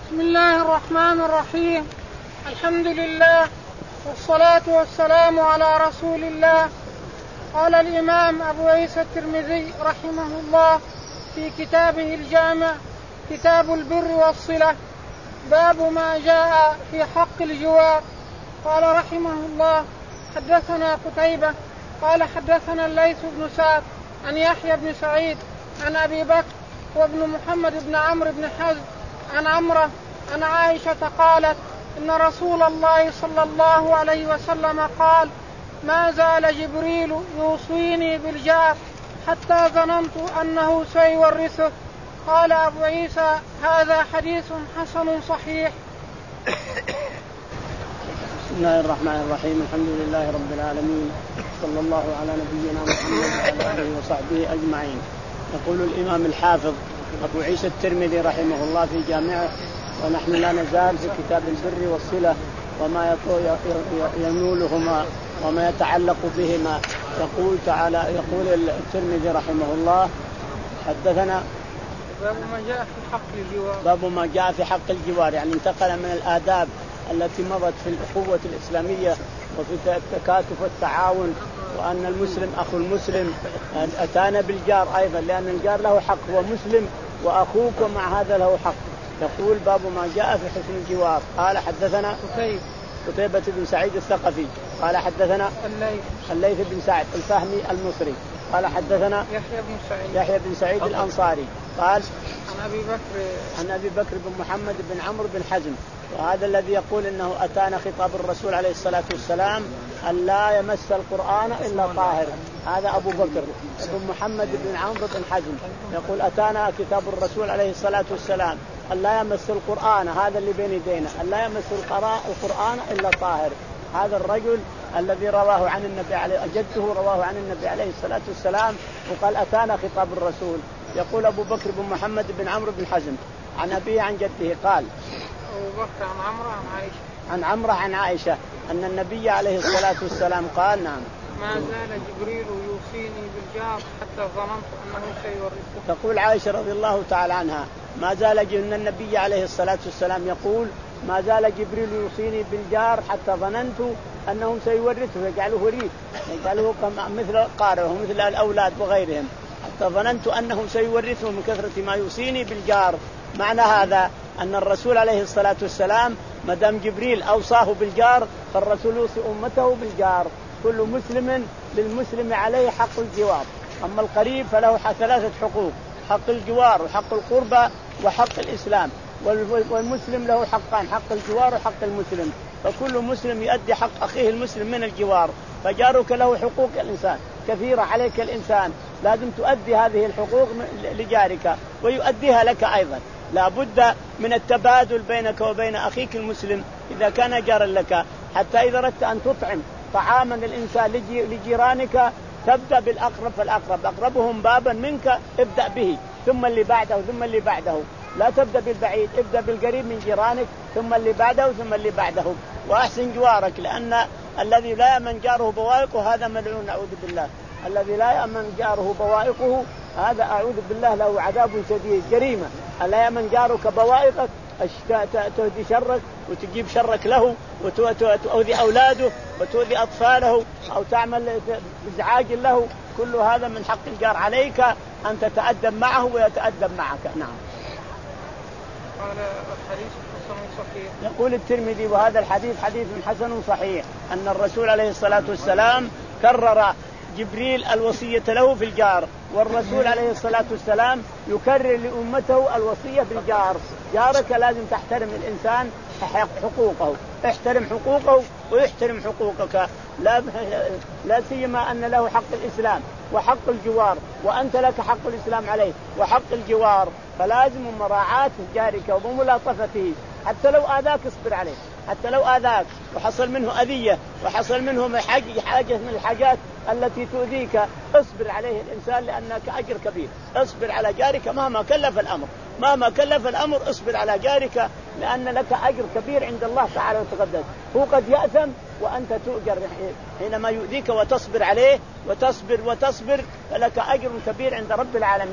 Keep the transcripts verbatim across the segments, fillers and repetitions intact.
بسم الله الرحمن الرحيم. الحمد لله والصلاة والسلام على رسول الله. قال الإمام أبو عيسى الترمذي رحمه الله في كتابه الجامع كتاب البر والصلة باب ما جاء في حق الجوار. قال رحمه الله حدثنا قتيبة قال حدثنا الليث بن سعد عن يحيى بن سعيد عن أبي بكر وابن محمد بن عمرو بن حزم عن عمرة عن عائشة قالت إن رسول الله صلى الله عليه وسلم قال ما زال جبريل يوصيني بالجار حتى ظننت أنه سيورثه. قال أبو عيسى هذا حديث حسن صحيح. بسم الله الرحمن الرحيم. الحمد لله رب العالمين صلى الله على نبينا محمد وعلى آله وصحبه أجمعين. يقول الإمام الحافظ أبو عيسى الترمذي رحمه الله في جامعه ونحن لا نزال في كتاب البر والصلة وما ينولهما وما يتعلق بهما. يقول تعالى يقول الترمذي رحمه الله حدثنا باب ما جاء في حق الجوار. باب ما جاء في حق الجوار يعني انتقل من الآداب التي مضت في الأخوة الإسلامية وفي التكاتف والتعاون وأن المسلم أخو المسلم. أتانا بالجار أيضا لأن الجار له حق ومسلم وأخوك ومع هذا له حق. يقول باب ما جاء في حسن الجوار. قال حدثنا قتيبة قتيبة بن سعيد الثقفي قال حدثنا الليث الليث بن سعد الفهمي المصري قال حدثنا يحيى بن سعيد يحيى بن سعيد الأنصاري قال عن أبي بكر عن أبي بكر بن محمد بن عمرو بن حزم. وهذا الذي يقول إنه أتانا خطاب الرسول عليه الصلاة والسلام أن لا يمس القرآن إلا طاهر. هذا أبو بكر بن محمد بن عمرو بن حزم يقول أتانا كتاب الرسول عليه الصلاة والسلام أن لا يمس القرآن هذا اللي بين يدينا أن لا يمس القرآن إلا طاهر. هذا الرجل الذي رواه عن النبي عليه جده رواه عن النبي عليه الصلاة والسلام وقال أتانا خطاب الرسول. يقول أبو بكر بن محمد بن عمرو بن حزم عن أبيه عن جده قال أبو بكر عن عمرو عن عائشة عن عمرو عن عائشة أن النبي عليه الصلاة والسلام قال نعم ما زال جبريل يوصيني بالجار حتى ظننت أنه سيورثه. تقول عائشة رضي الله تعالى عنها ما زال أن النبي عليه الصلاة والسلام يقول ما زال جبريل يوصيني بالجار حتى ظننت أنه سيورثه يجعله وريث يجعله مثل قارئه مثل الأولاد وغيرهم حتى ظننت أنه سيورثه من كثرة ما يوصيني بالجار. معنى هذا أن الرسول عليه الصلاة والسلام مدام جبريل أوصاه بالجار فالرسول يوصي أمته بالجار. كل مسلم للمسلم عليه حق الجوار. أما القريب فله ثلاثة حقوق حق الجوار وحق القربى وحق الإسلام. والمسلم له حقان حق الجوار وحق المسلم. فكل مسلم يؤدي حق أخيه المسلم من الجوار. فجارك له حقوق الإنسان كثيرة عليك الإنسان لازم تؤدي هذه الحقوق لجارك ويؤديها لك أيضا. لا بد من التبادل بينك وبين أخيك المسلم إذا كان جارا لك. حتى إذا أردت أن تطعم طعاما الإنسان لجيرانك تبدأ بالأقرب فالأقرب أقربهم بابا منك ابدأ به ثم اللي بعده ثم اللي بعده. لا تبدأ بالبعيد ابدأ بالقريب من جيرانك ثم اللي بعده ثم اللي بعده. وأحسن جوارك لأن الذي لا يأمن جاره بوائقه هذا ملعون أعوذ بالله. الذي لا يأمن جاره بوائقه هذا أعوذ بالله له عذاب شديد جريمة. ألا يأمن جارك بوائقك تهدي شرك وتجيب شرك له وتؤذي أولاده وتؤذي أطفاله أو تعمل إزعاج له. كل هذا من حق الجار عليك أن تتأدب معه ويتأدب معك. نعم. قال الحديث حسن صحيح. يقول الترمذي وهذا الحديث حديث حسن صحيح أن الرسول عليه الصلاة والسلام كرر جبريل الوصية له في الجار والرسول عليه الصلاة والسلام يكرر لأمته الوصية بالجار. جارك لازم تحترم الإنسان حقوقه احترم حقوقه ويحترم حقوقك. لا, لا سيما أن له حق الإسلام وحق الجوار وأنت لك حق الإسلام عليه وحق الجوار. فلازم مراعاة جارك وملاطفته حتى لو آذاك اصبر عليه حتى لو آذاك وحصل منه أذية وحصل منه حاجة من الحاجات التي تؤذيك اصبر عليه الإنسان لأنك أجر كبير. اصبر على جارك مهما كلف الأمر مهما كلف الأمر اصبر على جارك لأن لك أجر كبير عند الله تعالى وتقدس. هو قد يأثم وأنت تؤجر حينما يؤذيك وتصبر عليه وتصبر وتصبر فلك أجر كبير عند رب العالمين.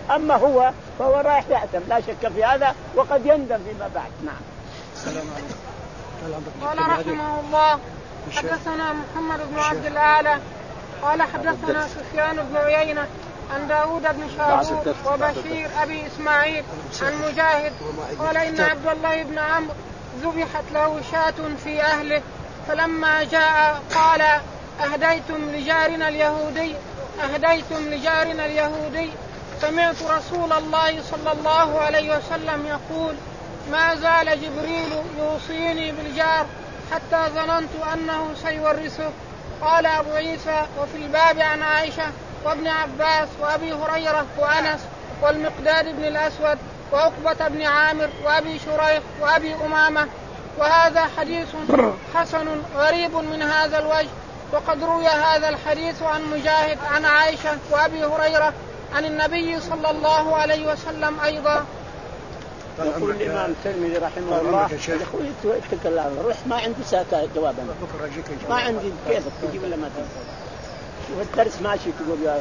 أما هو فهو رايح يأثم لا شك في هذا، وقد يندم فيما بعد. نعم. السلام عليكم. قال رحمه الله حدثنا محمد بن عبد الأعلى قال حدثنا سفيان بن عيينة عن داود بن شابور وبشير أبي إسماعيل عن مجاهد قال إن عبد الله بن عمرو ذبحت له شاة في أهله فلما جاء قال أهديتم لجارنا اليهودي أهديتم لجارنا اليهودي سمعت رسول الله صلى الله عليه وسلم يقول ما زال جبريل يوصيني بالجار حتى ظننت أنه سيورثه. قال أبو عيسى وفي الباب عن عائشة وابن عباس وأبي هريرة وأنس والمقداد بن الأسود وعقبة بن عامر وأبي شريح وأبي أمامة. وهذا حديث حسن غريب من هذا الوجه. وقد روي هذا الحديث عن مجاهد عن عائشة وأبي هريرة عن النبي صلى الله عليه وسلم أيضا. يقول الإمام الترمذي رحمه الله يقول اتكلم روح ما عندي ساكا جوابا ما عندي كيفك تجيب ولا ما تجيب والدرس ماشي تقول يا.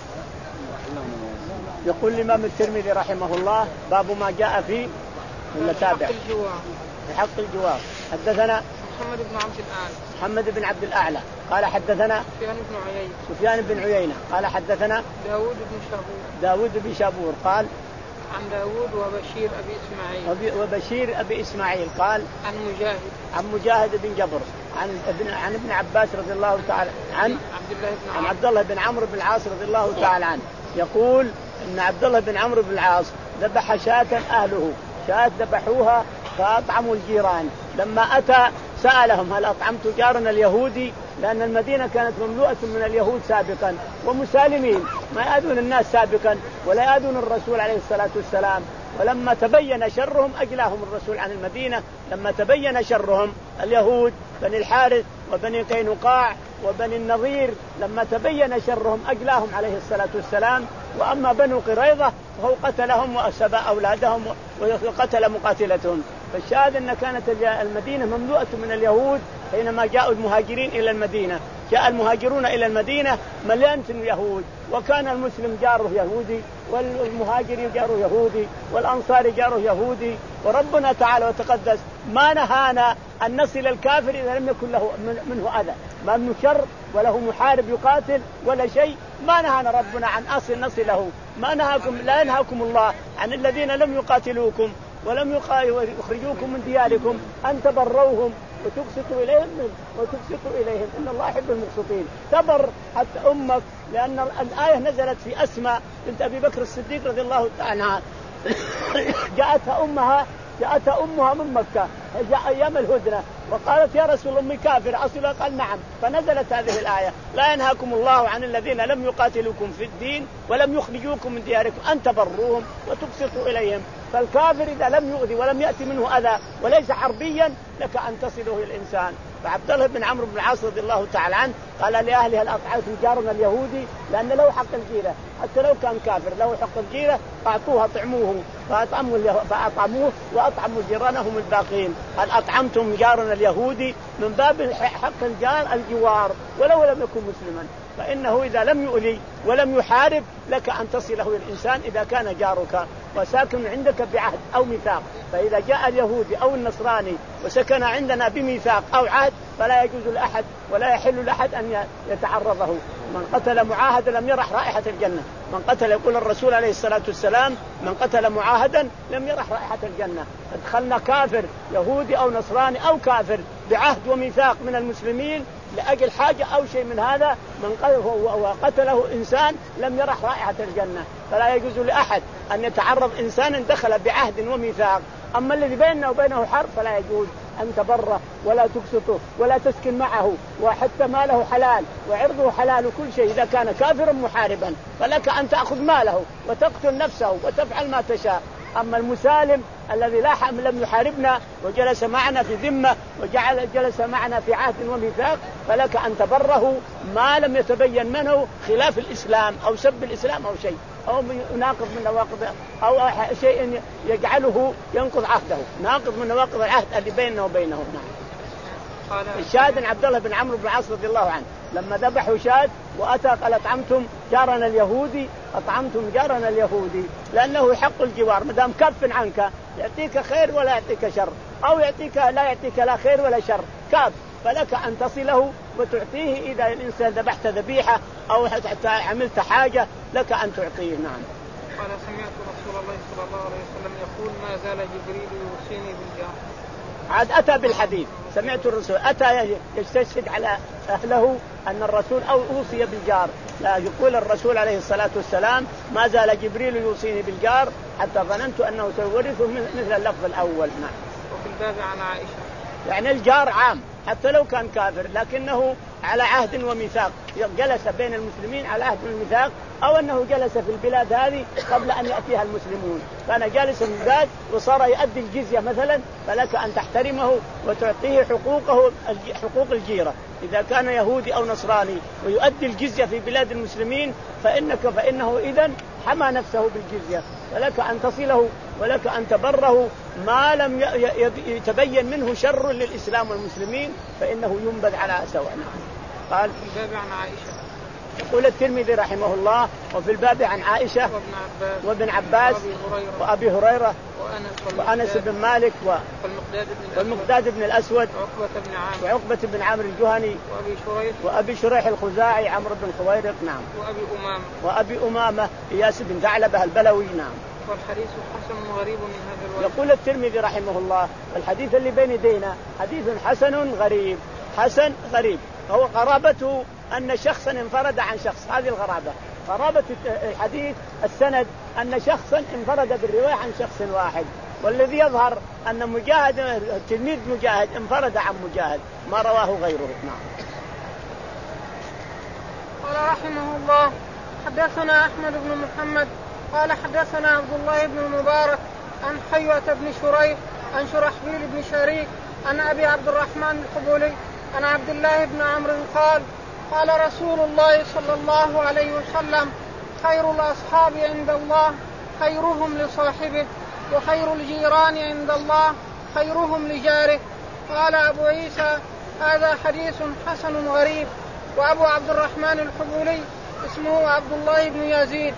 يقول الإمام الترمذي رحمه الله باب ما جاء في ولا تابع في حق الجوار. حدثنا محمد بن عبد الأعلى محمد بن عبد الأعلى قال حدثنا سفيان بن عيينة سفيان بن عيينة قال حدثنا داود بن شابور داود بن شابور قال عن داود وبشير أبي إسماعيل وبشير أبي إسماعيل قال عن مجاهد عن مجاهد بن جبر عن ابن عن ابن عباس رضي الله تعالى عن عبد الله بن عن عبد الله بن عمرو بن العاص رضي الله تعالى عنه يقول إن عبد الله بن عمرو بن العاص ذبح شاة أهله شاة ذبحوها فأطعموا الجيران. لما أتى سألهم هل أطعمت جارنا اليهودي لأن المدينة كانت مملوءة من اليهود سابقا ومسالمين ما يأذون الناس سابقا ولا يأذون الرسول عليه الصلاة والسلام. ولما تبين شرهم أجلاهم الرسول عن المدينة. لما تبين شرهم اليهود بني الحارث وبني قينقاع وبني النضير لما تبين شرهم أجلاهم عليه الصلاة والسلام. وأما بنو قريظة فهو قتلهم وأسبى أولادهم وقتل مقاتلتهم. فالشاهد أن كانت المدينة مملوءة من اليهود حينما جاءوا المهاجرين إلى المدينة. جاء المهاجرون إلى المدينة مليانة اليهود وكان المسلم جاره يهودي والمهاجر جاره يهودي والأنصار جاره يهودي. وربنا تعالى وتقدس ما نهانا أن نصل الكافر إذا لم يكن له منه أذى ما منه شر وله محارب يقاتل ولا شيء. ما نهانا ربنا عن أصل نصله. ما نهاكم لا ينهاكم الله عن الذين لم يقاتلوكم ولم يخرجوكم من دياركم أن تبروهم وتقسطوا إليهم وتقسطوا إليهم إن الله يحب المقسطين. تبر حتى أمك لأن الآية نزلت في أسماء بنت أبي بكر الصديق رضي الله تعالى عنها جاءتها أمها جاءتها أمها من مكة جاء أيام الهدنة وقالت يا رسول أمي كافر أصلها قال نعم. فنزلت هذه الآية لا ينهاكم الله عن الذين لم يقاتلوكم في الدين ولم يخرجوكم من دياركم أن تبروهم وتقسطوا إليهم. فالكافر إذا لم يؤذي ولم يأتي منه أذى وليس حربيا لك أن تصله الإنسان. فعبد الله بن عمرو بن العاص رضي الله تعالى عنه قال لأهله هل أطعمتم جارنا اليهودي لأن له حق الجيرة حتى لو كان كافر له حق الجيرة فأعطوه أطعموه فأطعموا فأطعموه وأطعموا جيرانهم الباقين. هل أطعمتم جارنا اليهودي من باب حق الجار الجوار ولو لم يكن مسلما. فإنه إذا لم يؤذي ولم يحارب لك أن تصله الإنسان إذا كان جارك وساكن عندك بعهد أو ميثاق. فإذا جاء اليهودي أو النصراني وسكن عندنا بميثاق أو عهد فلا يجوز لأحد ولا يحل لأحد أن يتعرضه. من قتل معاهدا لم يرح رائحة الجنة. من قتل يقول الرسول عليه الصلاة والسلام من قتل معاهدا لم يرح رائحة الجنة. ادخلنا كافر يهودي أو نصراني أو كافر بعهد وميثاق من المسلمين لأجل حاجة أو شيء من هذا من وقتله إنسان لم يرح رائحة الجنة. فلا يجوز لأحد أن يتعرض إنسان دخل بعهد وميثاق. أما الذي بيننا وبينه حرب فلا يجوز أن تبره ولا تقسطه ولا تسكن معه وحتى ماله حلال وعرضه حلال وكل شيء. إذا كان كافرا محاربا فلك أن تأخذ ماله وتقتل نفسه وتفعل ما تشاء. أما المسالم الذي لا لم يحاربنا وجلس معنا في ذمة وجعل جلس معنا في عهد وميثاق فلك أن تبره ما لم يتبين منه خلاف الإسلام أو سب الإسلام أو شيء أو ناقض من نواقض أو شيء يجعله ينقض عهده ناقض من نواقض العهد اللي بيننا وبينه. نعم. الشاهد عبد الله بن عمرو بن العاص رضي الله عنه لما ذبحوا شاة وأتى قال أطعمتم جارنا اليهودي أطعمتم جارنا اليهودي، لأنه حق الجوار ما دام كف عنك يعطيك خير ولا يعطيك شر، أو يعطيك لا يعطيك لا خير ولا شر كاف، فلك أن تصله وتعطيه. إذا الإنسان ذبحت ذبيحة أو حتى عملت حاجة لك أن تعطيه. نعم. قال سمعت رسول الله صلى الله عليه وسلم يقول ما زال جبريل يوصيني بالجار. عاد أتى بالحديث سمعت الرسول أتى يستشهد على أهله أن الرسول أو أوصي بالجار. لا يقول الرسول عليه الصلاة والسلام ما زال جبريل يوصيني بالجار حتى ظننت أنه سيورثه مثل اللفظ الأول. نعم. وفي الباب عن عائشة يعني الجار عام حتى لو كان كافر لكنه على عهد وميثاق، جلس بين المسلمين على عهد وميثاق، أو أنه جلس في البلاد هذه قبل أن يأتيها المسلمون، كان جالسا في البلاد وصار يؤدي الجزية مثلا، فلك أن تحترمه وتعطيه حقوقه حقوق الجيرة. إذا كان يهودي أو نصراني ويؤدي الجزية في بلاد المسلمين فإنك فإنه إذن حمى نفسه بالجزية، فلك أن تصله ولك أن تبره ما لم يتبين منه شر للإسلام والمسلمين فإنه ينبذ على سواء. قال في الباب عن عائشة. يقول الترمذي رحمه الله وفي الباب عن عائشة وابن عباس, وابن عباس وأبي هريرة وأنس بن مالك والمقداد بن الأسود وعقبة بن عامر الجهني وأبي شريح الخزاعي عمرو بن خويرق. نعم. وأبي أمامة وأبي أمامة إياس بن ثعلبة البلوي. نعم. والحديث حسن غريب من هذا الوجه. يقول الترمذي رحمه الله الحديث اللي بين يدينا حديث حسن غريب. حسن غريب هو قرابته أن شخصا انفرد عن شخص، هذه الغرابة. قرابة الحديث السند أن شخصا انفرد بالرواية عن شخص واحد، والذي يظهر أن مجاهد التلميذ مجاهد انفرد عن مجاهد ما رواه غيره. نعم. قال رحمه الله حدثنا أحمد بن محمد قال حدثنا عبد الله بن المبارك عن حيوة بن شريح عن شرحبيل بن شريك عن أبي عبد الرحمن الحبولي عن عبد الله بن عمرو قال قال رسول الله صلى الله عليه وسلم خير الأصحاب عند الله خيرهم لصاحبه وخير الجيران عند الله خيرهم لجاره. قال أبو عيسى هذا حديث حسن غريب. وأبو عبد الرحمن الحبولي اسمه عبد الله بن يزيد.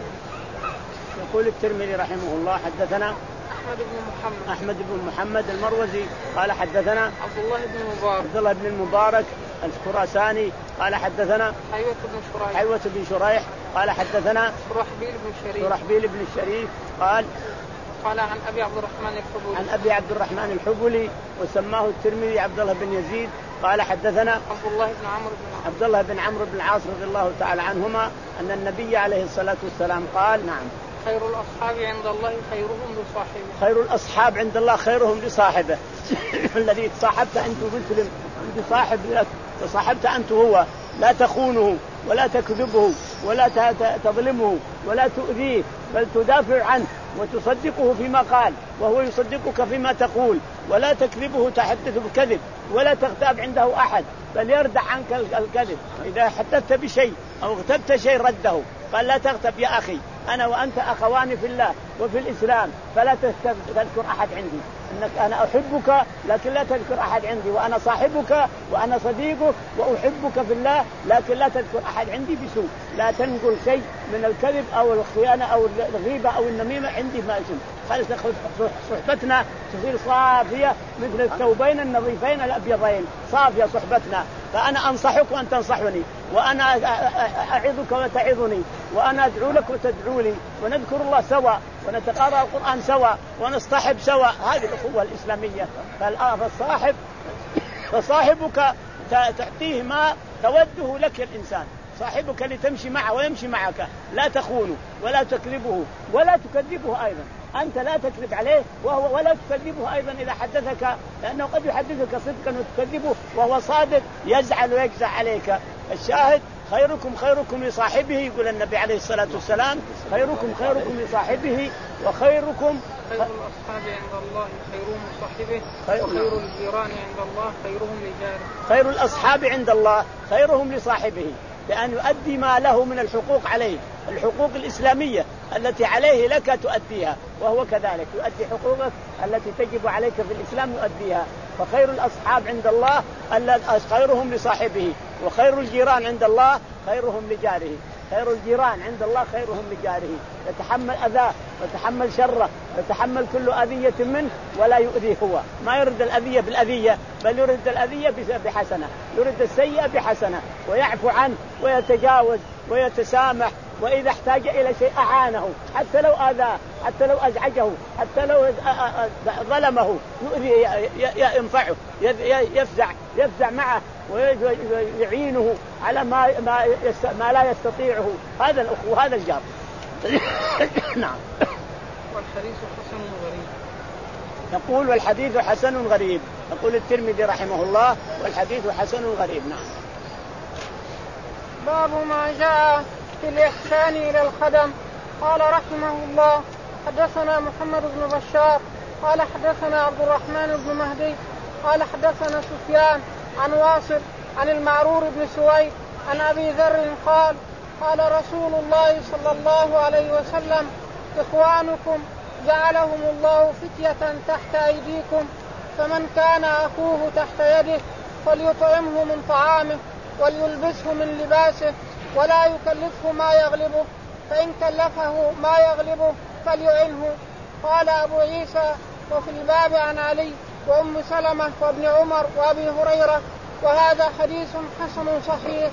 يقول الترمذي رحمه الله حدثنا أحمد بن محمد أحمد بن محمد المروزي قال حدثنا عبد الله بن المبارك عبد الله بن المبارك الخراساني قال حدثنا حيوة بن شريح حيوة بن شريح قال حدثنا شرحبيل بن شريف شرحبيل بن الشريف قال قال عن أبي عبد الرحمن الحبولي عن أبي عبد الرحمن الحبولي وسماه الترمذي عبد الله بن يزيد قال حدثنا عبد الله بن عمرو بن عبد الله بن عمرو بن العاص رضي الله تعالى عنهما أن النبي عليه الصلاة والسلام قال نعم خير الأصحاب عند الله خيرهم لصاحبه. خير الأصحاب عند الله خيرهم لصاحبه. الذي تصاحبت أنت مسلم أنت صاحب لك تصاحبت أنت هو لا تخونه ولا تكذبه ولا تظلمه ولا تؤذيه بل تدافع عنه وتصدقه فيما قال وهو يصدقك فيما تقول ولا تكذبه تحدث بكذب ولا تغتاب عنده أحد بل يردع عنك الكذب. إذا حدثت بشيء أو اغتبت شيء رده قال لا تغتب يا أخي أنا وأنت أخوان في الله وفي الإسلام فلا تذكر أحد عندي إنك أنا أحبك لكن لا تذكر أحد عندي وأنا صاحبك وأنا صديقك وأحبك في الله لكن لا تذكر أحد عندي بسوء. لا تنقل شيء من الكذب أو الخيانة أو الغيبة أو النميمة عندي ما اسم. خلص صحبتنا تصير صافية مثل الثوبين النظيفين الأبيضين صافية صحبتنا. فأنا أنصحك وأن تنصحني وأنا أعظك وتعظني وأنا أدعو لك وتدعو لي ونذكر الله سوا ونتقرأ القرآن سوا ونصطحب سوا. هذه الأخوة الإسلامية. فالصاحب فصاحبك تعطيه ما توده لك الإنسان صاحبك لتمشي معه ويمشي معك لا تخونه ولا تكذبه ولا تكذبه أيضا. أنت لا تكذب عليه وهو ولا تكذبه أيضا إذا حدثك لأنه قد يحدثك صدقا وتكذبه وهو صادق يزعل ويجزع عليك. الشاهد خيركم خيركم لصاحبه يقول النبي عليه الصلاة والسلام خيركم خيركم لصاحبه وخيركم خير الأصحاب عند الله خيرهم لصاحبه وخير الجيران عند الله خيرهم لجاره. خير الأصحاب عند الله خيرهم لصاحبه لأن يؤدي ما له من الحقوق عليه الحقوق الإسلامية التي عليه لك تؤديها وهو كذلك يؤدي حقوقك التي تجب عليك في الإسلام يؤديها. فخير الأصحاب عند الله خيرهم لصاحبه وخير الجيران عند الله خيرهم لجاره، خير الجيران عند الله خيرهم لجاره، يتحمل أذاه ويتحمل شره ويتحمل كل أذية منه ولا يؤذيه، هو ما يرد الأذية بالأذية بل يرد الأذية بحسنة، يرد السيئة بحسنة، ويعفو عنه ويتجاوز ويتسامح، وإذا احتاج إلى شيء أعانه حتى لو آذاه، حتى لو أزعجه، حتى لو ظلمه يؤذي ينفعه، يفزع يفزع معه ويعينه على ما ما ما لا يستطيعه. هذا الأخو هذا الجار. نعم. والحديث حسن غريب. يقول والحديث حسن غريب، يقول الترمذي رحمه الله والحديث حسن غريب. نعم. باب ما جاء في الإحسان إلى الخدم. قال رحمه الله حدثنا محمد بن بشار قال حدثنا عبد الرحمن بن مهدي قال حدثنا سفيان عن واصل عن المعرور بن سويد عن أبي ذر قال قال رسول الله صلى الله عليه وسلم إخوانكم جعلهم الله فتية تحت أيديكم، فمن كان أخوه تحت يده فليطعمه من طعامه وليلبسه من لباسه ولا يكلفه ما يغلبه، فإن كلفه ما يغلبه فليعنه. قال أبو عيسى وفي الباب عن علي وأم سلمة وابن عمر وأبي هريرة، وهذا حديث حسن صحيح.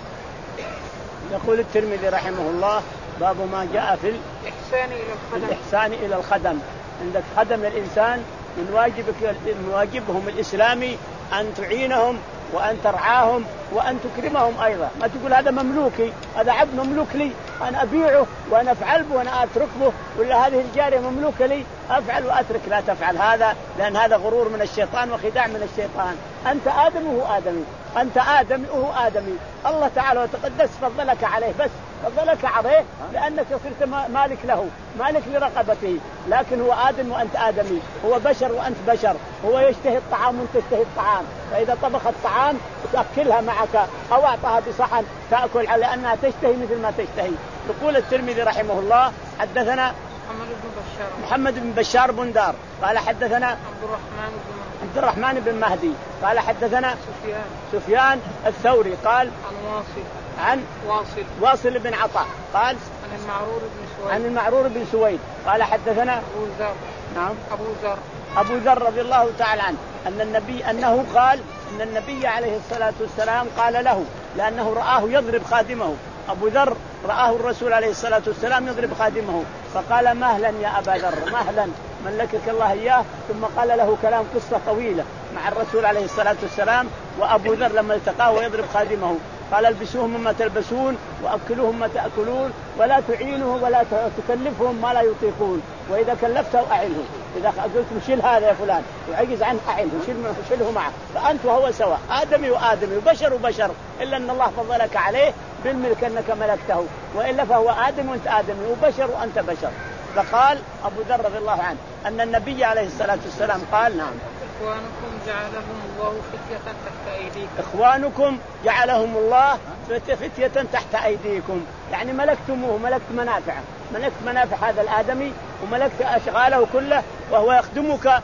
يقول الترمذي رحمه الله باب ما جاء في الإحسان إلى الخدم. الإحسان إلى الخدم. عندك خدم الإنسان من واجبك من واجبهم الإسلامي أن تعينهم وأن ترعاهم وأن تكرمهم أيضا، ما تقول هذا مملوكي، هذا عبد مملوك لي أنا أبيعه وأنا أفعل به وأنا أترك به، ولا هذه الجارية مملوكة لي أفعل وأترك. لا تفعل هذا، لأن هذا غرور من الشيطان وخداع من الشيطان. أنت آدم وهو آدمي، أنت آدمي وهو آدمي، الله تعالى وتقدس فضلك عليه، بس فضلك عليه لأنك صرت مالك له، مالك لرقبته، لكن هو آدم وأنت آدمي، هو بشر وأنت بشر، هو يشتهي الطعام وأنت تشتهي الطعام، فإذا طبخ الطعام تأكلها معك أو أعطاها بصحن تأكل على أنها تشتهي مثل ما تشتهي. يقول الترمذي رحمه الله حدثنا محمد بن بشار محمد بن بشار بندار قال حدثنا عبد الرحمن بن عبد الرحمن بن مهدي قال حدثنا سفيان سفيان الثوري قال عن واصل عن واصل واصل بن عطاء قال عن المعرور بن سويد عن المعرور بن سويد قال حدثنا أبو ذر نعم أبو ذر أبو ذر رضي الله تعالى عنه أن النبي أنه قال أن النبي عليه الصلاة والسلام قال له، لأنه رآه يضرب خادمه، أبو ذر رآه الرسول عليه الصلاة والسلام يضرب خادمه، فقال مهلا يا أبا ذر مهلا ملكك الله إياه، ثم قال له كلام قصة طويلة مع الرسول عليه الصلاة والسلام. وأبو ذر لما التقاه ويضرب خادمه قال البسوهم مما تلبسون وأكلوهم ما تأكلون ولا تعينه ولا تكلفهم ما لا يطيقون، وإذا كلفته أعنه، إذا قلت له شيل هذا يا فلان وعجز عنه أعنه شيله معه، فأنت وهو سواء، آدمي وآدمي وبشر وبشر، إلا أن الله فضلك عليه بالملك أنك ملكته، وإلا فهو آدم وأنت آدمي وبشر وأنت بشر. فقال أبو ذر رضي الله عنه أن النبي عليه الصلاة والسلام قال نعم إخوانكم جعلهم الله فتية تحت أيديكم إخوانكم جعلهم الله فتية تحت أيديكم، يعني ملكتموه، ملكت منافعه، ملكت منافع هذا الآدمي وملكت أشغاله كله، وهو يخدمك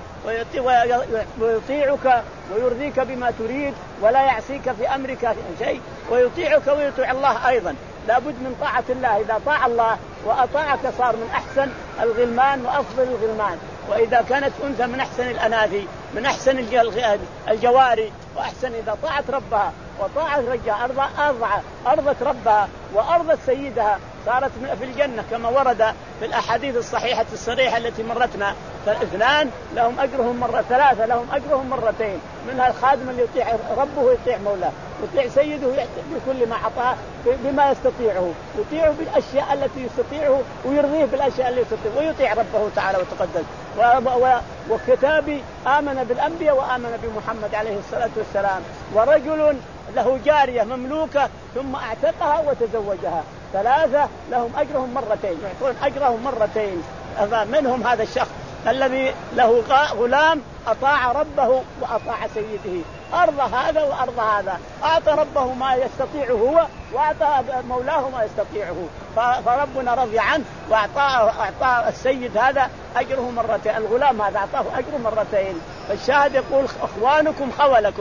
ويطيعك ويرضيك بما تريد ولا يعصيك في أمرك شيء، ويطيعك ويطيع الله أيضا. لابد من طاعة الله، إذا طاع الله وأطاعك صار من أحسن الغلمان وأفضل الغلمان، وإذا كانت أنثى من أحسن الأناثي من أحسن الجواري، وأحسن إذا طاعت ربها وطاعت رجها أرضعت أرضت ربها وأرضت سيدها صارت في الجنة، كما ورد في الأحاديث الصحيحة الصريحة التي مرتنا. فالاثنان لهم أجرهم مرة، ثلاثة لهم أجرهم مرتين، منها الخادم اللي يطيع ربه ويطيع مولاه، يطيع سيده بكل ما أعطاه بما يستطيعه، يطيعه بالأشياء التي يستطيعه ويرضيه بالأشياء التي يستطيعه، ويطيع ربه تعالى وتقدس. وكتابي آمن بالأنبياء وآمن بمحمد عليه الصلاة والسلام. ورجل له جارية مملوكة ثم اعتقها وتزوجها، ثلاثة لهم أجرهم مرتين، يعطون أجرهم مرتين. منهم هذا الشخص الذي له غلام أطاع ربه وأطاع سيده، أرضى هذا وأرضى هذا، أعطى ربه ما يستطيعه هو وأعطى مولاه ما يستطيعه، فربنا رضي عنه وأعطاه أعطاه السيد هذا أجره مرتين، الغلام هذا أعطاه أجره مرتين. فالشاهد يقول إخوانكم خولكم،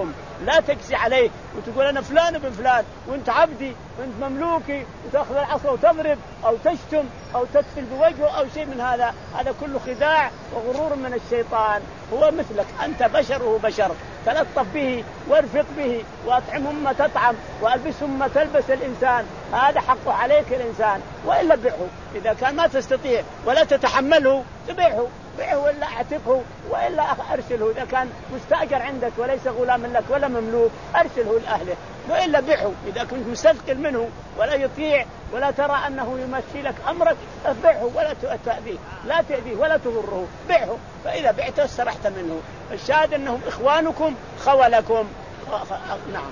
لا تكسي عليه وتقول أنا فلان ابن فلان وأنت عبدي وأنت مملوكي، وتأخذ العصا وتضرب أو تشتم أو تدخل بوجهه أو شيء من هذا. هذا كله خداع وغرور من الشيطان. هو مثلك، أنت بشر وهو بشر، تلطف به وارفق به وأطعمهم ما تطعم وألبسهم ما تلبس الإنسان. هذا حقه عليك الإنسان، وإلا بيعه إذا كان ما تستطيع ولا تتحمله تبيعه، بيعه ولا اعتقه وإلا أرسله. إذا كان مستأجر عندك وليس غلام لك ولا مملوك أرسله لأهله، وإلا بيعه. إذا كنت مستثقل منه ولا يطيع ولا ترى أنه يمشي لك أمرك بيعه ولا تأذيه، لا تأذيه ولا تضره، بيعه. فإذا بعته استرحت منه. الشاهد أنهم إخوانكم خولكم. نعم.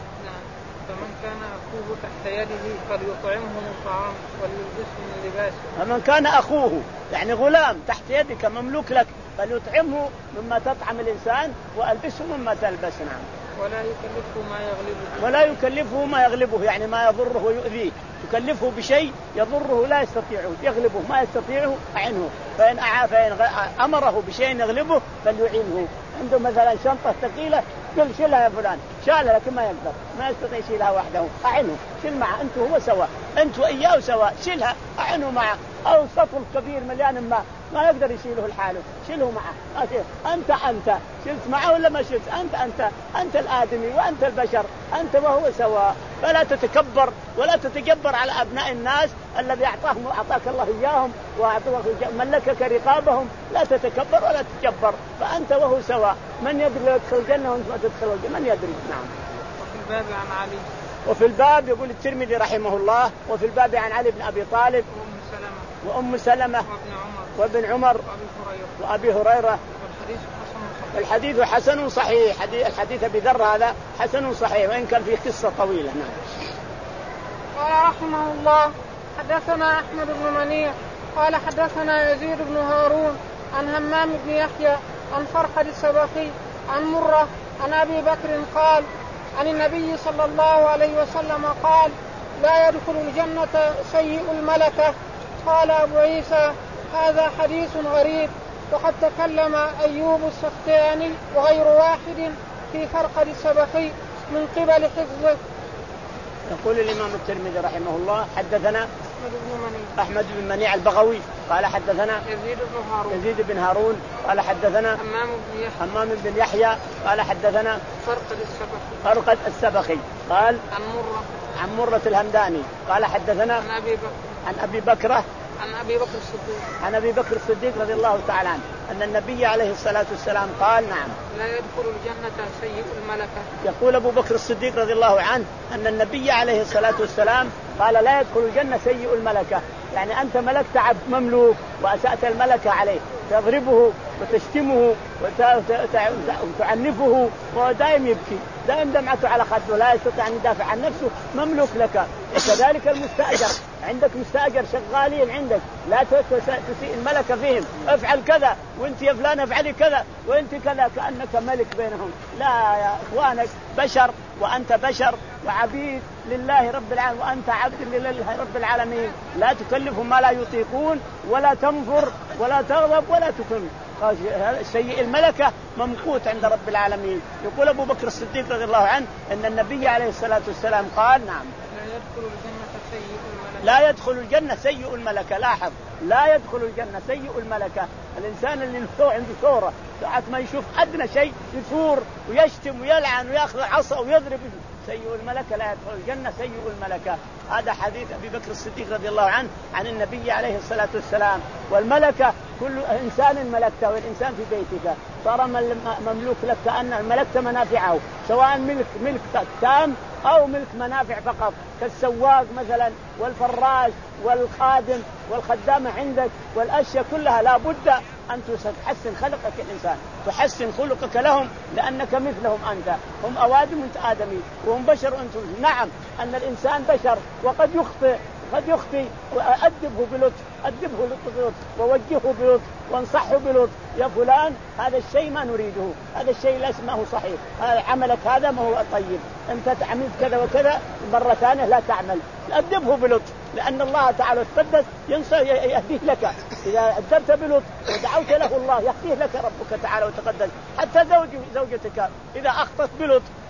فمن كان أخوه تحت يده فليطعمه من طعام وليلبسه من لباسه. فمن كان أخوه يعني غلام تحت يدك مملوك لك فليطعمه مما تطعم الإنسان وألبسه مما تلبس. نعم. ولا يكلفه ما يغلبه. ولا يكلفه ما يغلبه يعني ما يضره ويؤذيه. تكلفه بشيء يضره لا يستطيعه، يغلبه ما يستطيعه أعنه. فإن فإن أمره بشيء يغلبه فليعينه. عنده مثلا شنطة ثقيلة قل شيلها يا فلان، شالها لكن ما يقدر، ما يستطيع يشيلها وحده، أعنه، شيل معه أنت وهو سواء، أنت وإياه سواء، شيلها أعنه معه. أو سطل كبير مليان ماء ما يقدر يشيله لحاله، شيله معه. أنت أنت شلت معه ولا ما شلت؟ أنت أنت أنت الآدمي وأنت البشر، أنت وهو سواء. فلا تتكبر ولا تتجبر على أبناء الناس الذي أعطاهم أعطاك الله إياهم وملكك رقابهم. لا تتكبر ولا تتجبر، فأنت وهو سواء. من يدري لو يدخل الجنة وأنت ما تدخل الجنة؟ من يدري. نعم. وفي الباب عن علي. وفي الباب يقول الترمذي رحمه الله وفي الباب عن علي بن أبي طالب وأم سلمة وابن عمر وأبي هريرة. الحديث حسن صحيح. الحديث أبي ذر هذا حسن صحيح وإن كان فيه قصة طويلة. نعم. قال رحمه الله حدثنا أحمد بن منيع قال حدثنا يزيد بن هارون عن همام بن يحيى عن فرقد السبقي عن مرة عن أبي بكر قال عن النبي صلى الله عليه وسلم قال لا يدخل الجنة سيء الملكة. قال أبو عيسى هذا حديث غريب، وقد تكلم أيوب السختياني وغير واحد في فرقد السبقي من قبل حفظه. يقول الإمام الترمذي رحمه الله حدثنا أحمد بن منيع أحمد بن منيع البغوي قال حدثنا يزيد بن هارون يزيد بن هارون قال حدثنا همام بن يحيى همام بن يحيى قال حدثنا فرقد السبقي فرقد السبقي قال عن مرة عن مرة الهمداني قال حدثنا عن أبي بكر عن أبي بكرة عن أبي بكر الصديق عن أبي بكر الصديق رضي الله تعالى عنه أن النبي عليه الصلاة والسلام قال نعم لا يدخل الجنة سيء الملكة. يقول أبو بكر الصديق رضي الله عنه أن النبي عليه الصلاة والسلام قال لا يدخل الجنة سيء الملكة. يعني أنت ملكت عبد مملوك وأسأت الملكة عليه، تضربه وتشتمه وتعنفه وهو دائم يبكي، دائم دمعته على خده، لا يستطيع أن يدافع عن نفسه، مملوك لك. وكذلك المستأجر، عندك مستأجر شغالين عندك، لا تسيء الملكة فيهم، افعل كذا وانت يا فلان افعلي كذا وانت كذا، كأنك ملك بينهم. لا يا اخوانك بشر وانت بشر وعبيد لله رب العالمين، وانت عبد لله رب العالمين. لا تكلفهم ما لا يطيقون ولا تنفر ولا تغضب ولا تكن. سيء الملكة ممقوت عند رب العالمين. يقول أبو بكر الصديق رضي الله عنه أن النبي عليه الصلاة والسلام قال نعم لا يدخل الجنة سيء الملكة. لا يدخل الجنة سيء الملكة. لاحظ، لا يدخل الجنة سيء الملكة. الإنسان اللي عنده ثورة ساعة ما يشوف أدنى شيء يثور ويشتم ويلعن ويأخذ عصا ويضرب، سيء الملكة لا يدخل الجنة سيء الملكة. هذا حديث أبي بكر الصديق رضي الله عنه عن النبي عليه الصلاة والسلام. والملكة كل إنسان ملكته، والإنسان في بيتك صار مملوك لك كأنه ملكت منافعه، سواء ملك ملك تام أو ملك منافع فقط، كالسواق مثلا والفراش والخادم والخدامة عندك والأشياء كلها. لا بد أن تحسن خلقك الإنسان، تحسن خلقك لهم لأنك مثلهم أنت، هم أوادم وأنت آدمي، وهم بشر وأنت. نعم أن الإنسان بشر وقد يخطئ قد يخطي، وأدبه بلطف، أدبه بلطف ووجهه بلطف وانصحه بلطف. يا فلان هذا الشيء ما نريده، هذا الشيء ليس ما هو صحيح، هذا عملك هذا ما هو طيب، أنت عملت كذا وكذا، مرة ثانية لا تعمل. أدبه بلطف لأن الله تعالى تقدس ينصح يهديه لك. إذا أدبت بلطف ودعوت له الله يهديه لك ربك تعالى وتقدس. حتى زوجي زوجتك إذا أخطأت بلطف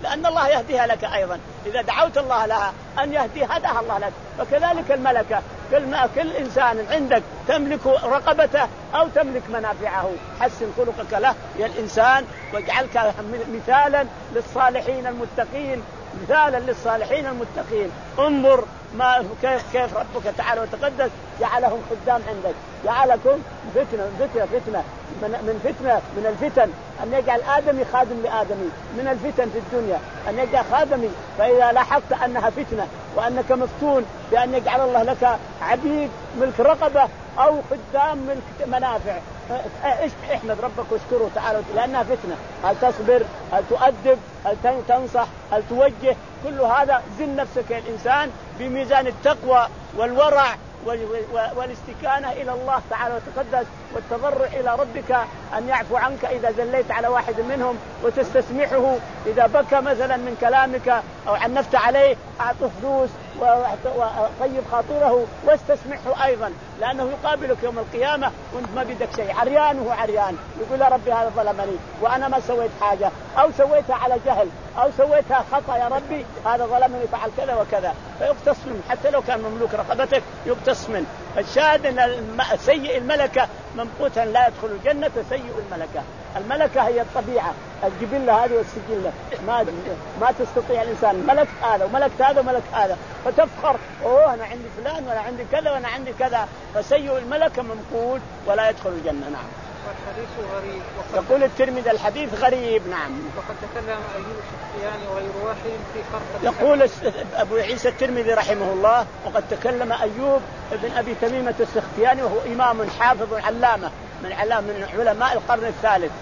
لأن الله يهديها لك أيضا. إذا دعوت الله لها أن يهدي هداها الله لك. فكذلك الملكة، كل, كل إنسان عندك تملك رقبته أو تملك منافعه. حسن خلقك له يا الإنسان، واجعلك مثالا للصالحين المتقين، مثالا للصالحين المتقين. انظر ما كيف كيف ربك تعالى وتقدس جعلهم خدام عندك، جعلكم فتنة فتنة فتنة من من فتنة من الفتن أن يجعل آدمي خادم لآدمي، من الفتن في الدنيا أن يجعل خادمي. فإذا لاحظت أنها فتنة وأنك مفتون بأن يجعل الله لك عبيد ملك رقبة أو خدام ملك منافع، احمد ربك واشكره تعالى، لأنها فتنة. هل تصبر؟ هل تؤدب؟ هل تنصح؟ هل توجه؟ كل هذا زن نفسك يا الإنسان بميزان التقوى والورع والاستكانة إلى الله تعالى وتقدس، والتضرع إلى ربك أن يعفو عنك إذا زليت على واحد منهم، وتستسمحه إذا بكى مثلا من كلامك أو عنفت عليه، أعطه فلوس وطيب خاطره واستسمحه أيضا، لأنه يقابلك يوم القيامة وانت ما بدك شيء، عريان وهو عريان، يقول يا ربي هذا ظلمني وأنا ما سويت حاجة، أو سويتها على جهل، أو سويتها خطأ، يا ربي هذا ظلمني فعل كذا وكذا، فيقتص منه حتى لو كان مملوك رقبتك يقتص منه. الشاهد أن سيء الملكة ممقوتا لا يدخل الجنة. سيء الملكة، الملكة هي الطبيعة، الجبلة هذه والسجلة، ما ما تستطيع الإنسان ملك هذا وملك هذا وملك هذا فتفخر، أوه أنا عندي فلان وأنا عندي كذا وأنا عندي كذا. فسيء الملكة ممقوت ولا يدخل الجنة. نعم. والحديث غريب. يقول الترمذي الحديث غريب. نعم. وقد تكلم أيوب السختياني وغير واحد في فرق. يقول أبو عيسى الترمذي رحمه الله وقد تكلم أيوب بن أبي تميمة السختياني وهو إمام حافظ علامة من علام من علماء القرن الثالث،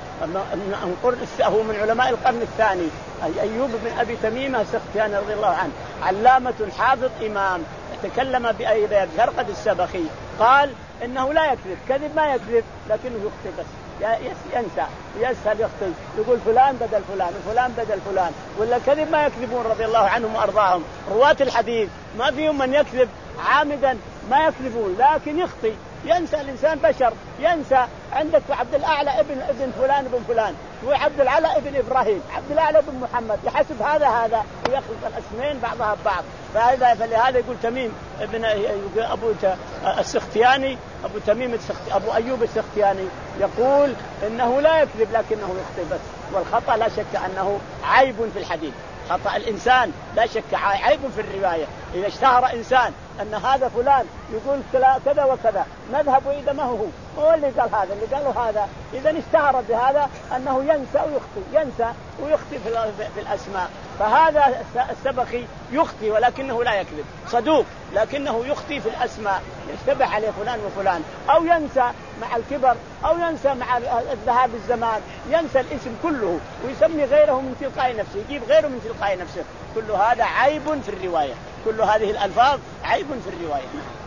هو من علماء القرن الثاني. أيوب بن أبي تميمة السختياني رضي الله عنه علامة حافظ إمام. تكلم بفرقد السبخي قال إنه لا يكذب، كذب ما يكذب لكنه يخطئ بس، ينسى يسهل يخطئ، يقول فلان بدل فلان وفلان بدل فلان، ولا كذب ما يكذبون رضي الله عنهم وأرضاهم. رواة الحديث ما فيهم من يكذب عامدا، ما يكذبون لكن يخطئ، ينسى الإنسان بشر ينسى. عندك عبد الأعلى ابن ابن فلان ابن فلان، وعبد العلا ابن إبراهيم، عبد الأعلى ابن محمد، يحسب هذا هذا ويخلط الاسمين بعضها ببعض. فهذا فلهذا يقول تميم ابن أبو السختياني أبو تميم السختياني أبو أيوب السختياني يقول إنه لا يكذب لكنه يخطئ بس. والخطأ لا شك أنه عيب في الحديث، خطأ الإنسان لا شك عيب في الرواية. إذا اشتهر إنسان أن هذا فلان يقول كذا وكذا نذهب إذا ما هو هو اللي قال هذا اللي قاله هذا، إذا اشتهر بهذا أنه ينسى ويخطئ، ينسى ويخطئ في الأسماء. فهذا السبخي يخطئ ولكنه لا يكذب، صدوق لكنه يخطئ في الأسماء، يشتبه عليه فلان وفلان، أو ينسى مع الكبر، أو ينسى مع الذهاب الزمان، ينسى الاسم كله ويسمي غيره من تلقاء نفسه، يجيب غيره من تلقاء نفسه. كل هذا عيب في الرواية، كل هذه الألفاظ عيب في الرواية.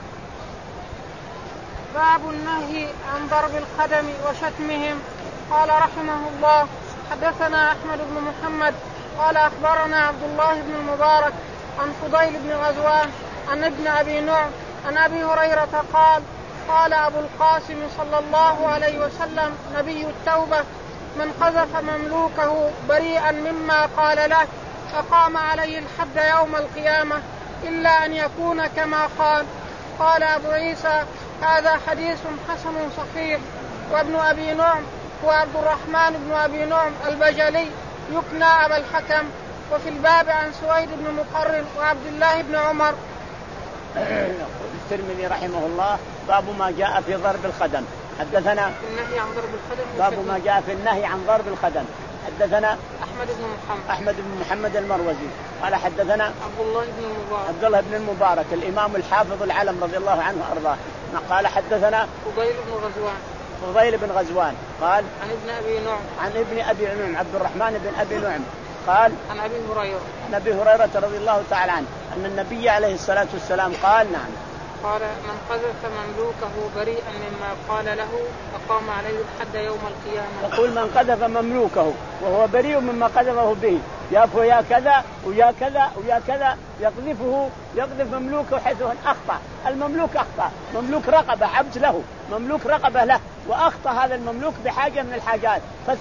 باب النهي عن ضرب القدم وشتمهم. قال رحمه الله حدثنا أحمد بن محمد قال أخبرنا عبد الله بن المبارك عن فضيل بن غزوان عن ابن أبي نعم عن أبي هريرة قال قال أبو القاسم صلى الله عليه وسلم نبي التوبة من قذف مملوكه بريئا مما قال له فقام عليه الحد يوم القيامة إلا أن يكون كما قال. قال أبو عيسى هذا حديث حسن صحيح. وابن أبي نعم هو عبد الرحمن بن أبي نعم البجلي يكنى أبا الحكم. وفي الباب عن سويد بن مقرن وعبد الله بن عمر. الترمذي رحمه الله باب ما جاء في ضرب الخدم. حدثنا النهي عن ضرب الخدم. باب ما جاء في النهي عن ضرب الخدم. حدثنا أحمد بن محمد أحمد بن محمد المروزي قال حدثنا عبد الله بن المبارك عبد الله بن المبارك الإمام الحافظ العلم رضي الله عنه وأرضاه قال حدثنا فضيل بن غزوان فضيل بن غزوان قال عن ابن أبي نعم عن ابن أبي نعم عبد الرحمن بن أبي نعم قال عن أبي هريرة عن أبي هريرة رضي الله تعالى عنه أن النبي عليه الصلاة والسلام قال نعم قال من قذف مملوكه بريئا مما قال له أقام عليه الحد يوم القيامة. يقول من قذف مملوكه وهو بريء مما قذفه به، يا يا كذا ويا كذا ويا كذا، يقذفه يقذف مملوكه حيث أخطأ. المملوك أخطأ، مملوك رقبة عبد له، مملوك رقبة له، وأخطأ هذا المملوك بحاجة من الحاجات فثار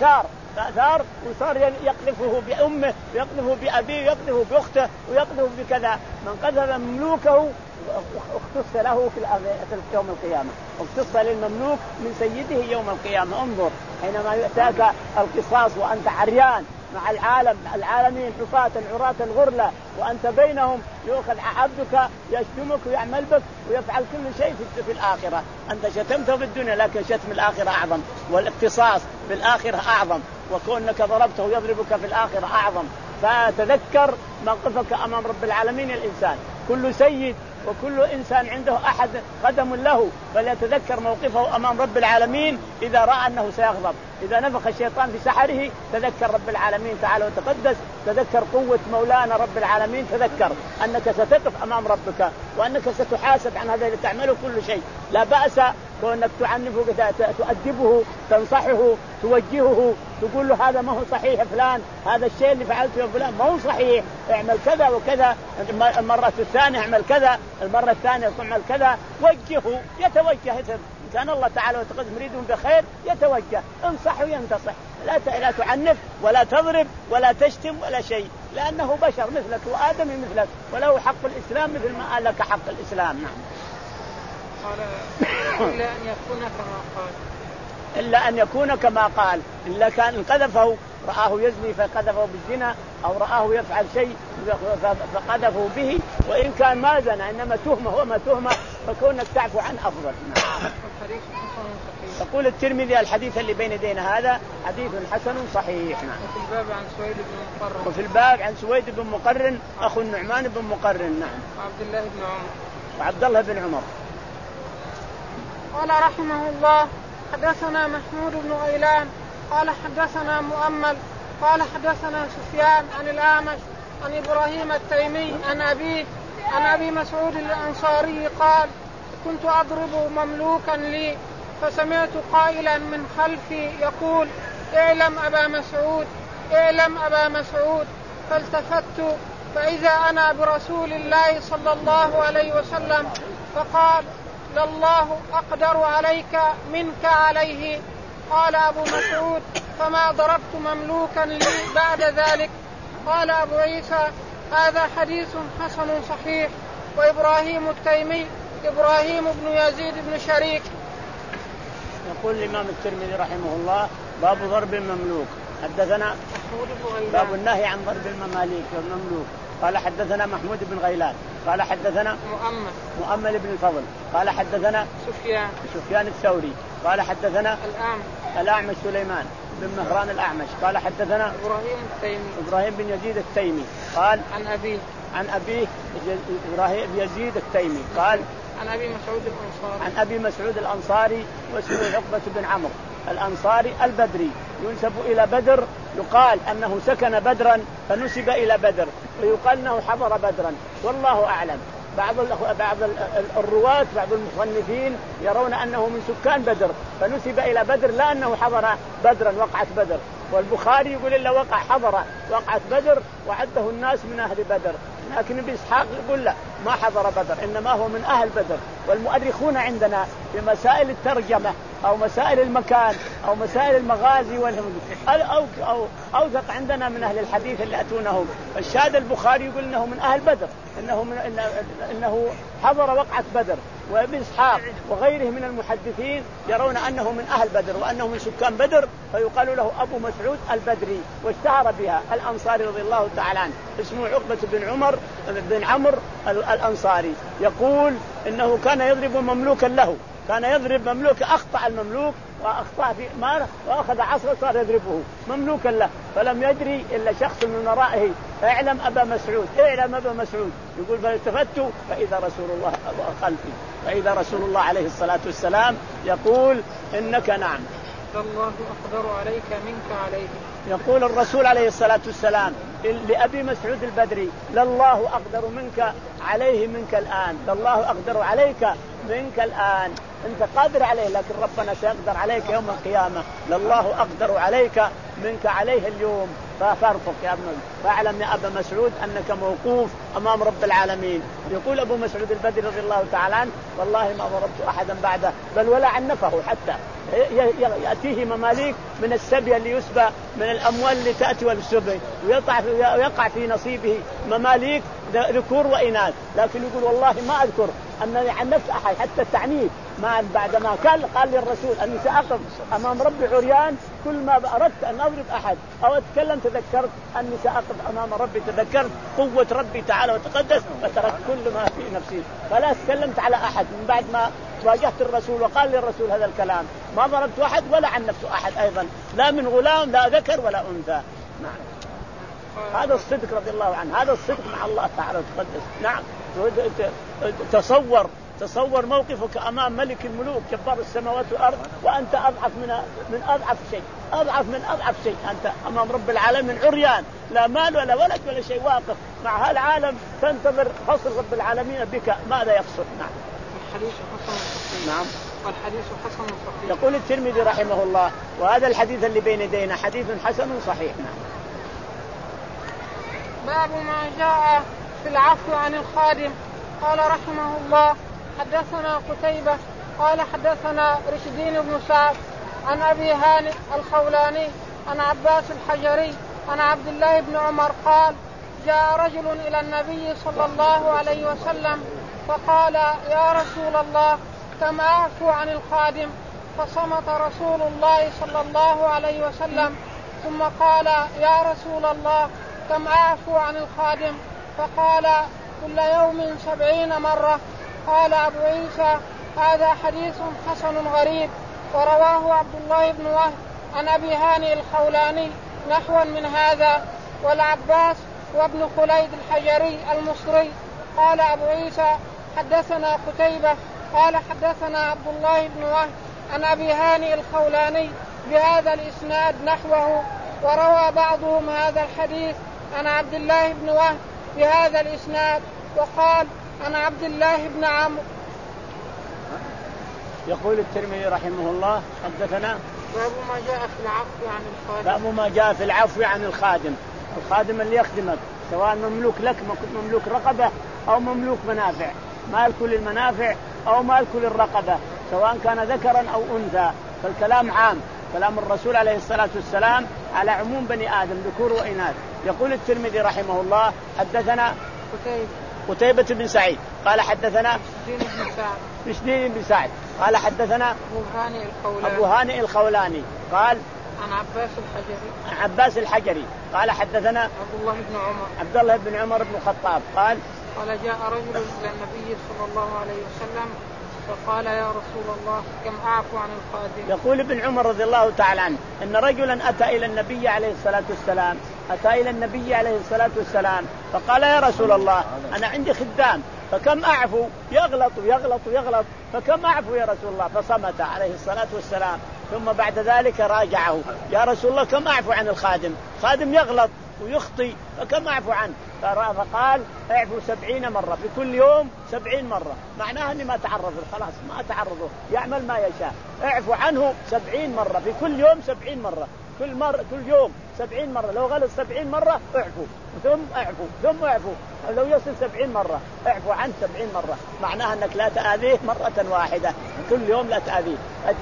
ثار وصار يقذفه بأمه ويقذفه بأبيه ويقذفه بأخته ويقذفه بكذا. من قذف مملوكه اختص له في يوم القيامة، اختص للمملوك من سيده يوم القيامة. انظر حينما يأتاك القصاص وأنت عريان مع العالم العالمين حفاة عراة الغرلة وأنت بينهم، يؤخذ عبدك يشتمك ويعمل بك ويفعل كل شيء في الآخرة. أنت شتمته في الدنيا لكن شتم الآخرة أعظم، والاقتصاص في الآخرة أعظم، وكونك ضربته ويضربك في الآخرة أعظم. فتذكر موقفك أمام رب العالمين. الإنسان كل سيد وكل إنسان عنده أحد قدم له، فليتذكر موقفه أمام رب العالمين إذا رأى أنه سيغضب. إذا نفخ الشيطان في سحره تذكر رب العالمين تعالى وتقدس، تذكر قوة مولانا رب العالمين، تذكر أنك ستقف أمام ربك وأنك ستحاسب عن هذا اللي تعمله كل شيء. لا بأس كونك تعنفه تؤدبه تنصحه توجهه تقول له هذا ما هو صحيح فلان، هذا الشيء اللي فعلته يا فلان ما هو صحيح، اعمل كذا وكذا، المرة الثانية اعمل كذا، المرة الثانية اعمل كذا. وجهه يتوجه، كان الله تعالى وتقدم مريدهم بخير يتوجه، انصح وينتصح. لا لا تعنف ولا تضرب ولا تشتم ولا شيء، لأنه بشر مثلك وآدم مثلك وله حق الإسلام مثل ما لك حق الإسلام. نعم. قال إلا أن يكون كما قال، إلا أن يكون كما قال. إلا كان قذفه رآه يزني فقذفه بالزنا، أو رآه يفعل شيء فقذفه به، وإن كان ما زنى إنما تهمه وما تهمه فكونك تعفو عن أفضل. يقول الترمذي الحديث اللي بين يدينا هذا حديث حسن صحيح. نعم. وفي الباب عن سويد بن مقرن وفي الباب عن سويد بن مقرن أخو النعمان بن مقرن. نعم. وعبد الله بن عمر وعبد الله بن عمر. قال رحمه الله حدثنا محمود بن غيلان قال حدثنا مؤمل قال حدثنا سفيان عن الأعمش عن إبراهيم التيمي عن أبيه عن أبي مسعود الأنصاري قال كنت أضرب مملوكا لي فسمعت قائلا من خلفي يقول اعلم أبا مسعود اعلم أبا مسعود، فالتفت فإذا أنا برسول الله صلى الله عليه وسلم فقال لله أقدر عليك منك عليه. قال أبو مسعود فما ضربت مملوكا لي بعد ذلك. قال أبو عيسى هذا حديث حسن صحيح. وإبراهيم التيمي إبراهيم بن يزيد بن شريك. يقول الإمام الترمذي رحمه الله باب ضرب المملوك. حدثنا باب النهي عن ضرب المماليك والمملوك. قال حدثنا محمود بن غيلان قال حدثنا مؤمل مؤمل بن الفضل قال حدثنا سفيان سفيان الثوري قال حدثنا الأعمش الأعمش سليمان بن مهران الأعمش قال حدثنا إبراهيم التيمي إبراهيم بن يزيد التيمي قال عن أبيه عن أبيه إبراهيم يزيد التيمي قال عن أبي مسعود الأنصاري عن أبي مسعود الأنصاري واسمه عقبة بن عمرو الأنصاري البدري ينسب إلى بدر. يقال أنه سكن بدرا فنسب إلى بدر، ويقال أنه حضر بدرا، والله أعلم. بعض بعض الرواة بعض المصنفين يرون أنه من سكان بدر فنسب إلى بدر، لا أنه حضر بدرا وقعة بدر. والبخاري يقول إلا وقع حضر وقعة بدر وعده الناس من أهل بدر، لكن ابن إسحاق يقول لا ما حضر بدر إنما هو من أهل بدر. والمؤرخون عندنا في مسائل الترجمة أو مسائل المكان أو مسائل المغازي أو أو أوثق عندنا من أهل الحديث اللي أتونه. الشاهد البخاري يقول إنه من أهل بدر، إنه من إنه, إنه حضر وقعة بدر. وابن إسحاق وغيره من المحدثين يرون أنه من أهل بدر وأنه من سكان بدر، فيقال له أبو مسعود البدري، واشتهر بها الأنصاري رضي الله تعالى عنه. اسمه عقبة بن عمر بن عمرو الأنصاري. يقول إنه كان يضرب مملوكا له، كان يضرب مملوك، أخطأ المملوك وأخطأ في ماله وأخذ عصا صار يضربه مملوكا له، فلم يدري إلا شخص من ورائه اعلم أبا مسعود اعلم أبا مسعود. يقول فالتفت فإذا رسول الله خلفي، فإذا رسول الله عليه الصلاة والسلام يقول إنك نعم الله أقدر عليك منك عليه. يقول الرسول عليه الصلاة والسلام لأبي مسعود البدري لله أقدر منك عليه منك الآن، لله أقدر عليك منك الآن، أنت قادر عليه لكن ربنا سيقدر عليك يوم القيامة. لله أقدر عليك منك عليه اليوم. فارفق يا ابن فاعلم يا أبا مسعود أنك موقوف أمام رب العالمين. يقول أبو مسعود البدري رضي الله تعالى عنه والله ما ضربت أحدا بعده بل ولا عنفه حتى يأتيه مماليك من السبي اللي يسبى من الأموال اللي تأتي والسبي ويقع في نصيبه مماليك ذكور وإناث، لكن يقول والله ما أذكر أنني عنفت أحد حتى التعنيف ما بعدما قال قال للرسول أني سأقف أمام ربي عريان كل ما أردت أن أضرب أحد أو أتكلم تذكرت أني سأقف أمام ربي، تذكرت قوة ربي تعالى وتقدس فتركت كل ما في نفسي فلا تكلمت على أحد من بعد ما واجهت الرسول وقال للرسول هذا الكلام ما ضربت أحد ولا عنفت أحد أيضا لا من غلام لا ذكر ولا أنثى. نعم هذا الصدق رضي الله عنه، هذا الصدق مع الله تعالى وتقدس. نعم تصور تصور موقفك أمام ملك الملوك جبار السماوات والأرض وأنت أضعف من من أضعف شيء أضعف من أضعف شيء أنت أمام رب العالمين عريان لا مال ولا ولد ولا شيء واقف مع هالعالم تنتظر فصل رب العالمين بك ماذا يقصد. نعم الحديث حسن صحيح. نعم والحديث حسن صحيح. يقول الترمذي رحمه الله وهذا الحديث اللي بين يدينا حديث حسن صحيح. نعم باب ما جاء في العفو عن الخادم. قال رحمه الله حدثنا قتيبة قال حدثنا رشدين بن سعد عن أبي هانئ الخولاني عن عباس الحجري عن عبد الله بن عمر قال جاء رجل إلى النبي صلى الله عليه وسلم فقال يا رسول الله كم أعفو عن الخادم؟ فصمت رسول الله صلى الله عليه وسلم ثم قال يا رسول الله كم أعفو عن الخادم؟ فقال كل يوم سبعين مرة. قال أبو عيسى هذا حديث حسن غريب ورواه عبد الله بن وهب عن أبي هانئ الخولاني نحوا من هذا والعباس وابن خليد الحجري المصري. قال أبو عيسى حدثنا قتيبة قال حدثنا عبد الله بن وهب عن أبي هانئ الخولاني بهذا الإسناد نحوه وروى بعضهم هذا الحديث عن عبد الله بن وهب بهذا الإسناد وقال عن عبد الله بن عمرو. يقول الترمذي رحمه الله حدثنا باب ما جاء في العفو عن الخادم. باب ما جاء في العفو عن الخادم، الخادم اللي يخدمك سواء مملوك لك مملوك رقبة أو مملوك منافع، مال كل المنافع أو مال كل الرقبة سواء كان ذكرا أو أنثى، فالكلام عام كلام الرسول عليه الصلاة والسلام على عموم بني آدم ذكور وإناث. يقول الترمذي رحمه الله حدثنا قتيبة قتيبة بن سعيد قال حدثنا رشدين بن سعد قال حدثنا أبو هانئ الخولاني أبو هانئ الخولاني قال عن عباس الحجري عن عباس الحجري قال حدثنا عبد الله بن عمر عبد الله بن عمر بن الخطاب قال قال جاء رجل إلى النبي صلى الله عليه وسلم فقال يا رسول الله كم أعفو عن الخادم؟ يقول ابن عمر رضي الله تعالى عنه إن رجلا أتى إلى النبي عليه الصلاة والسلام أتى إلى النبي عليه الصلاة والسلام فقال يا رسول الله أنا عندي خدام فكم أعفو؟ يغلط يغلط يغلط فكم أعفو يا رسول الله؟ فصمت عليه الصلاة والسلام ثم بعد ذلك راجعه يا رسول الله كم أعفو عن الخادم؟ خادم يغلط ويخطي فكم أعفو عنه؟ فقال اعفو سبعين مرة في كل يوم سبعين مرة، معناها أني ما تعرض خلاص ما تعرضه يعمل ما يشاء، اعفو عنه سبعين مرة في كل يوم سبعين مرة كل مرة كل يوم سبعين مرة، لو غلط سبعين مرة اعفو ثم اعفو ثم اعفو، لو يصل سبعين مرة اعفو عنه سبعين مرة، معناها أنك لا تآذيه مرة واحدة كل يوم لا تآذيه،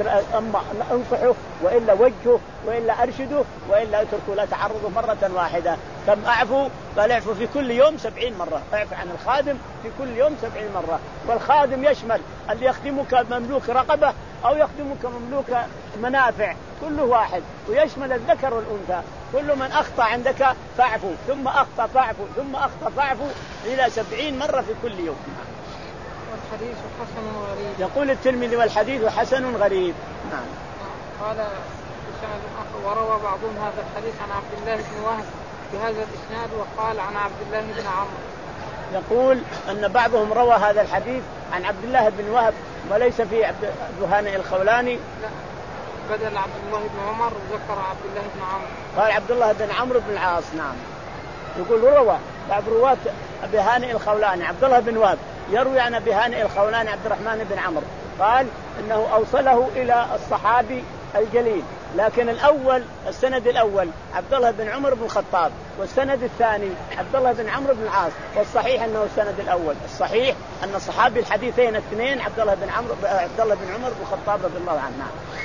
أما انصحه وإلا وجهه وإلا أرشده وإلا اتركه لا تعرضه مرة واحدة. كم أعفو؟ قال اعفو في كل يوم سبعين مرة، اعفو عن الخادم في كل يوم سبعين مرة. والخادم يشمل اللي يخدمك مملوك رقبة أو يخدمك مملوك منافع كله واحد، ويشمل الذكر والأنثى، كل من أخطأ عندك فاعفو ثم أخطأ فاعفو ثم أخطأ فاعفو إلى سبعين مرة في كل يوم. والحديث حسن غريب. يقول الترمذي والحديث حسن غريب. نعم. قال بسند آخر وروى بعضهم هذا الحديث عن عبد الله بن وهب بهذا الإسناد وقال عن عبد الله بن عمرو. يقول أن بعضهم روى هذا الحديث عن عبد الله بن وهب وليس في عبد أبو هانئ الخولاني. لا بدل عبد الله بن عمر ذكر عبد الله بن عمرو. قال عبد الله بن عمرو بن العاص. نعم. يقول روى بعض رواة أبي هانئ الخولاني عبد الله بن وهب يروي عن أبي هانئ الخولاني عبد الرحمن بن عمرو قال إنه أوصله إلى الصحابي الجليل لكن الأول السند الأول عبد الله بن عمر بن الخطاب، والسند الثاني عبد الله بن عمرو بن العاص، والصحيح أنه السند الأول. الصحيح أن صحابي الحديثين الاثنين عبد الله بن عمرو عبد الله بن عمر بن الخطاب رضي الله عنه.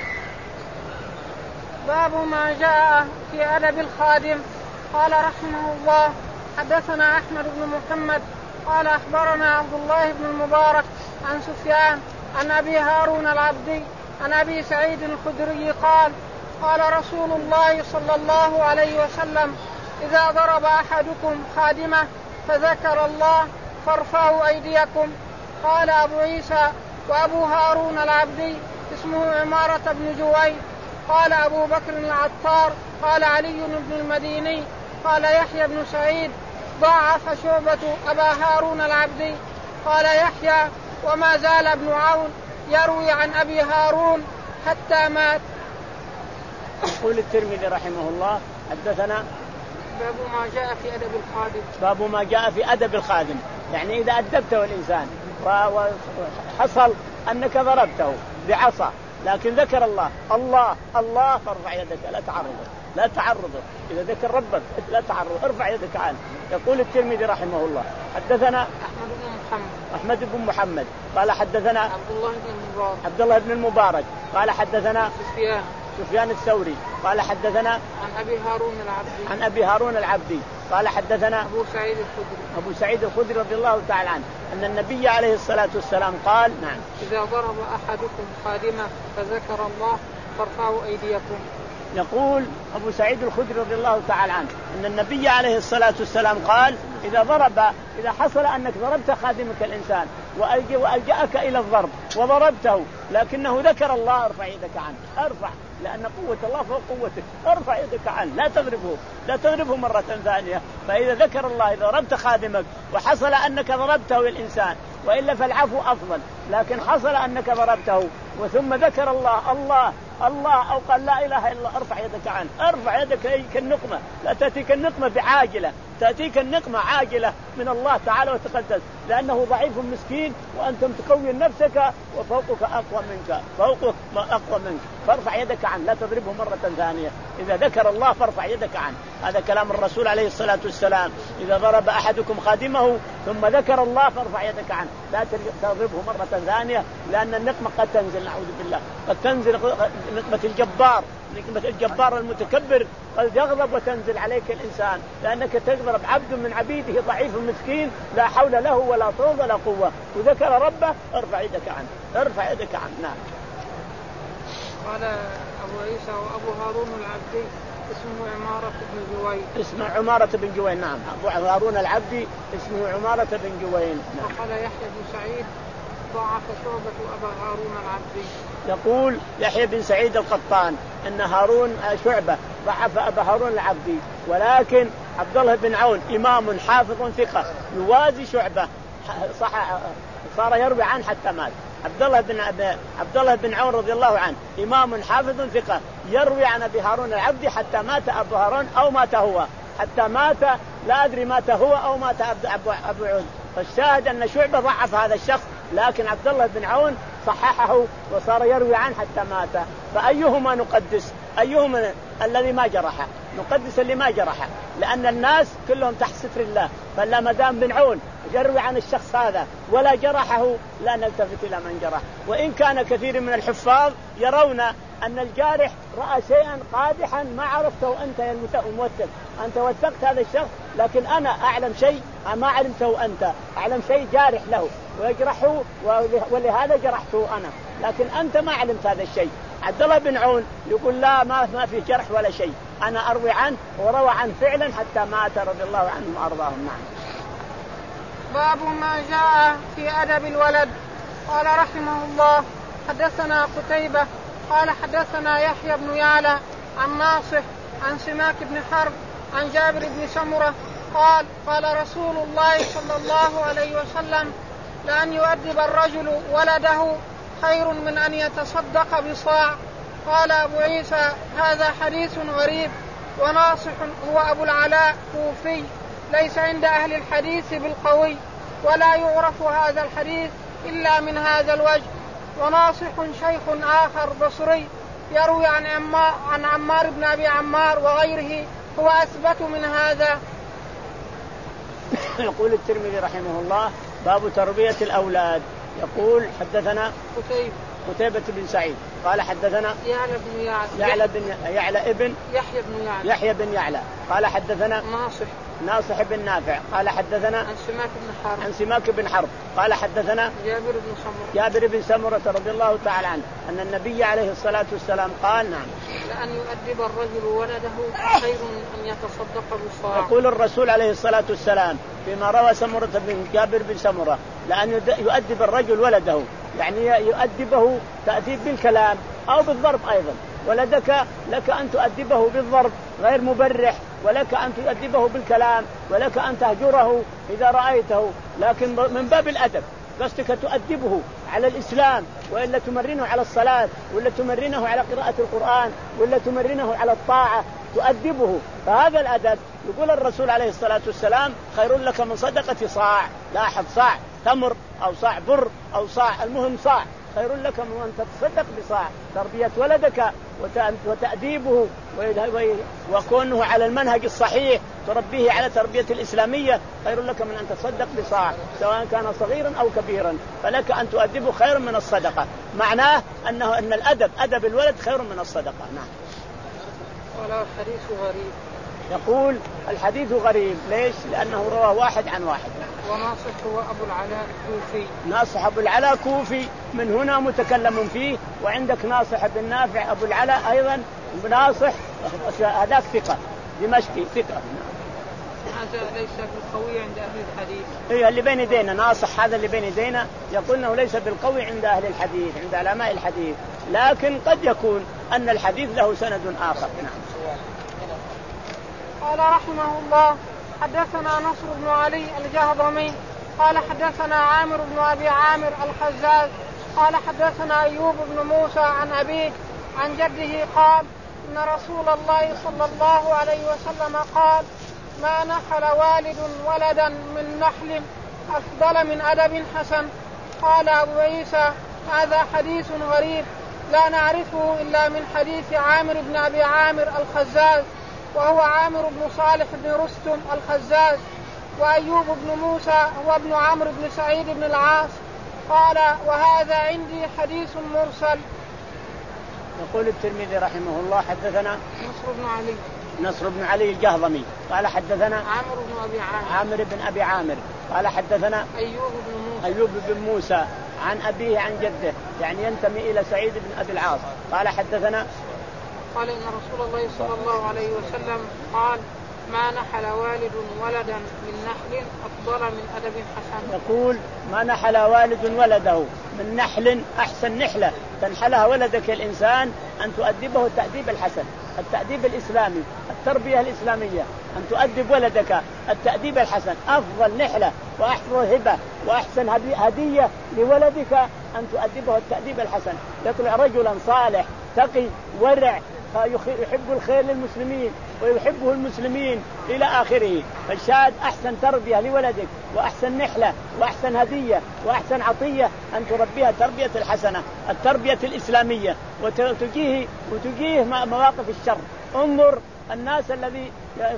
باب ما جاء في أدب الخادم. قال رحمه الله حدثنا أحمد بن محمد قال أخبرنا عبد الله بن المبارك عن سفيان عن أبي هارون العبدي عن أبي سعيد الخدري قال قال رسول الله صلى الله عليه وسلم إذا ضرب أحدكم خادمه فذكر الله فارفعوا أيديكم. قال أبو عيسى وأبو هارون العبدي اسمه عمارة بن جويد. قال أبو بكر العطار قال علي بن المديني قال يحيى بن سعيد ضاعف شعبة أبا هارون العبدي. قال يحيى وما زال ابن عون يروي عن أبي هارون حتى مات. يقول الترمذي رحمه الله حدثنا باب ما جاء في أدب الخادم. باب ما جاء في أدب الخادم، يعني إذا أدبته الإنسان وحصل أنك ضربته بعصا لكن ذكر الله الله الله فارفع يدك لا تعرضه لا تعرضه إذا ذكر ربك لا تعرضه ارفع يدك عنه. يقول الترمذي رحمه الله حدثنا أحمد بن محمد أحمد بن محمد قال حدثنا عبد الله بن المبارك عبد الله بن المبارك قال حدثنا سفيان سفيان الثوري قال حدثنا عن أبي هارون العبدي عن أبي هارون العبدي قال حدثنا أبو سعيد الخدري أبو سعيد الخدري رضي الله تعالى عنه أن النبي عليه الصلاة والسلام قال نعم إذا ضرب أحدكم خادمه فذكر الله فارفعوا أيديكم. يقول أبو سعيد الخدري رضي الله تعالى عنه أن النبي عليه الصلاة والسلام قال إذا ضرب إذا حصل أنك ضربت خادمك الإنسان وألجأك إلى الضرب وضربته لكنه ذكر الله ارفع يدك عنه ارفع لأن قوة الله فوق قوتك ارفع يدك عنه لا تضربه لا تضربه مرة ثانية. فإذا ذكر الله إذا ضربت خادمك وحصل أنك ضربته الإنسان وإلا فالعفو أفضل لكن حصل أنك ضربته وثم ذكر الله الله الله أو قال لا إله إلا الله ارفع يدك عنه ارفع يدك كالنقمة لا تأتيك النقمة بعاجلة تأتيك النقمة عاجلة من الله تعالى وتقدس لأنه ضعيف مسكين وأنتم تقوي نفسك وفوقك أقوى منك فوقك أقوى منك فارفع يدك عنه لا تضربه مرة ثانية. إذا ذكر الله فارفع يدك عنه. هذا كلام الرسول عليه الصلاة والسلام إذا ضرب أحدكم خادمه ثم ذكر الله فارفع يدك عنه لا تضربه مرة ثانية لأن النقمة قد تنزل نعوذ بالله قد تنزل نقمة الجبار نقمة الجبار المتكبر قد يغضب وتنزل عليك الإنسان لأنك تضرب عبد من عبيده ضعيف مسكين لا حول له ولا طول ولا قوة وذكر ربه ارفع يدك عنه ارفع يدك عنه. نعم. قال أبو عيسى وأبو هارون العبدي اسمه عمارة بن جوين اسمه عمارة بن جوين. نعم أبو هارون العبدي اسمه عمارة بن جوين. نعم. وقال يحيى بن سعيد ضعف شعبة أبا هارون العبدي. يقول يحيى بن سعيد القطان أن هارون شعبة ضعف أبا هارون العبدي ولكن عبد الله بن عون إمام حافظ ثقة يوازي شعبة صح صار يروي عنه حتى مات. عبد الله بن عبد الله بن عون رضي الله عنه إمام حافظ ثقة يروي عن أبي هارون العبدي حتى مات أبو هارون أو مات هو حتى مات لا أدري مات هو أو مات أبو أبو عون. فالشاهد أن شعبة ضعف هذا الشخص لكن عبد الله بن عون صححه وصار يروي عنه حتى مات. فأيهما نقدس أيهما الذي ما جرحه نقدس اللي ما جرحه لأن الناس كلهم تحت ستر الله. فلا مدام بن عون يروي عن الشخص هذا ولا جرحه لا نلتفت إلى من جرح. وإن كان كثير من الحفاظ يرون أن الجارح رأى شيئا قادحا ما عرفته أنت يا الموثق أنت وثقت هذا الشخص لكن أنا أعلم شيء ما علمته أنت أعلم شيء جارح له ويجرحه ولهذا جرحته أنا لكن أنت ما علمت هذا الشيء. عبد الله بن عون يقول لا ما ما في جرح ولا شيء أنا أروي عنه وروى عنه فعلا حتى مات رضي الله عنهم وأرضاهم. نعم. باب ما جاء في أدب الولد. قال رحمه الله حدثنا قتيبة قال حدثنا يحيى بن يعلى عن ناصح عن سماك بن حرب عن جابر بن سمرة قال قال رسول الله صلى الله عليه وسلم لأن يؤدب الرجل ولده خير من أن يتصدق بصاع. قال أبو عيسى هذا حديث غريب وناصح هو أبو العلاء كوفي ليس عند أهل الحديث بالقوي ولا يعرف هذا الحديث إلا من هذا الوجه. وناصح شيخ آخر بصري يروي عن عمار, عن عمار بن أبي عمار وغيره هو أثبت من هذا. يقول الترمذي رحمه الله باب تربية الأولاد. يقول حدثنا قتيبة قتيبة بن سعيد قال حدثنا يعلى بن يعلى, يعلى بن يعلى ابن يحيى بن يعلى يحيى بن يعلى قال حدثنا ناصح ناصح بن نافع قال حدثنا عن سماك بن حرب عن سماك بن حرب قال حدثنا جابر بن سمرة جابر بن سمرة رضي الله تعالى عنه أن النبي عليه الصلاة والسلام قال نعم لأن يؤدب الرجل ولده خير من أن يتصدق بالصاع. يقول الرسول عليه الصلاة والسلام فيما روى سمرة بن جابر بن سمرة لأن يؤدب الرجل ولده يعني يؤدبه تأديب بالكلام أو بالضرب أيضا. ولدك لك أن تؤدبه بالضرب غير مبرح ولك أن تؤدبه بالكلام ولك أن تهجره إذا رأيته لكن من باب الأدب قصدك تؤدبه على الإسلام وإلا تمرنه على الصلاة ولا تمرنه على قراءة القرآن ولا تمرنه على الطاعة تؤدبه. فهذا الأدب يقول الرسول عليه الصلاة والسلام خير لك من صدقة صاع. لاحظ صاع تمر أو صاع بر أو صاع المهم صاع خير لك من أن تتصدق بصاع. تربية ولدك وتأديبه وكونه على المنهج الصحيح تربيه على تربية الإسلامية خير لك من أن تصدق بصاع سواء كان صغيرا أو كبيرا فلك أن تؤدبه خير من الصدقة. معناه أنه أن الأدب أدب الولد خير من الصدقة. نعم. ولا الحديث غريب. يقول الحديث غريب ليش؟ لأنه رواه واحد عن واحد. وناصح هو أبو العلاء كوفي. ناصح أبو العلاء كوفي من هنا متكلم فيه. وعندك ناصح بن نافع أبو العلاء أيضا ناصح هذاك ثقة دمشقي ثقة. هذا ليس بالقوي عند أهل الحديث. إيه اللي بين يدينا ناصح هذا اللي بين يدينا يقول إنه ليس بالقوي عند أهل الحديث عند علماء الحديث لكن قد يكون أن الحديث له سند آخر. نعم. قال رحمه الله حدثنا نصر بن علي الجهضمي قال حدثنا عامر بن أبي عامر الخزاز قال حدثنا أيوب بن موسى عن أبيه عن جده قال إن رسول الله صلى الله عليه وسلم قال ما نحل والد ولدا من نحل أفضل من أدب حسن. قال أبو عيسى هذا حديث غريب لا نعرفه إلا من حديث عامر بن أبي عامر الخزاز وهو عامر بن صالح بن رستم الخزاز وأيوب بن موسى هو ابن عمرو بن سعيد بن العاص. قال وهذا عندي حديث مرسل. يقول الترمذي رحمه الله حدثنا نصر بن علي نصر بن علي الجهضمي قال حدثنا عامر بن أبي عامر عامر بن أبي عامر قال حدثنا أيوب بن موسى أيوب بن موسى عن أبيه عن جده يعني ينتمي إلى سعيد بن أبي العاص قال حدثنا قال إن رسول الله صلى الله عليه وسلم قال ما نحل والد ولدا من نحل أفضل من أدب حسن. يقول ما نحل والد ولده من نحل أحسن نحلة تنحلها ولدك الإنسان أن تؤدبه التأديب الحسن التأديب الإسلامي التربية الإسلامية أن تؤدب ولدك التأديب الحسن أفضل نحلة وأحسن هبة وأحسن هدية لولدك أن تؤدبه التأديب الحسن. يطلع رجلا صالح تقي ورع يحب الخير للمسلمين ويحبه المسلمين إلى آخره. فالشاهد أحسن تربية لولدك وأحسن نحلة وأحسن هدية وأحسن عطية أن تربيها تربية الحسنة التربية الإسلامية وتجيه وتجيه مواقف الشر. انظر الناس الذي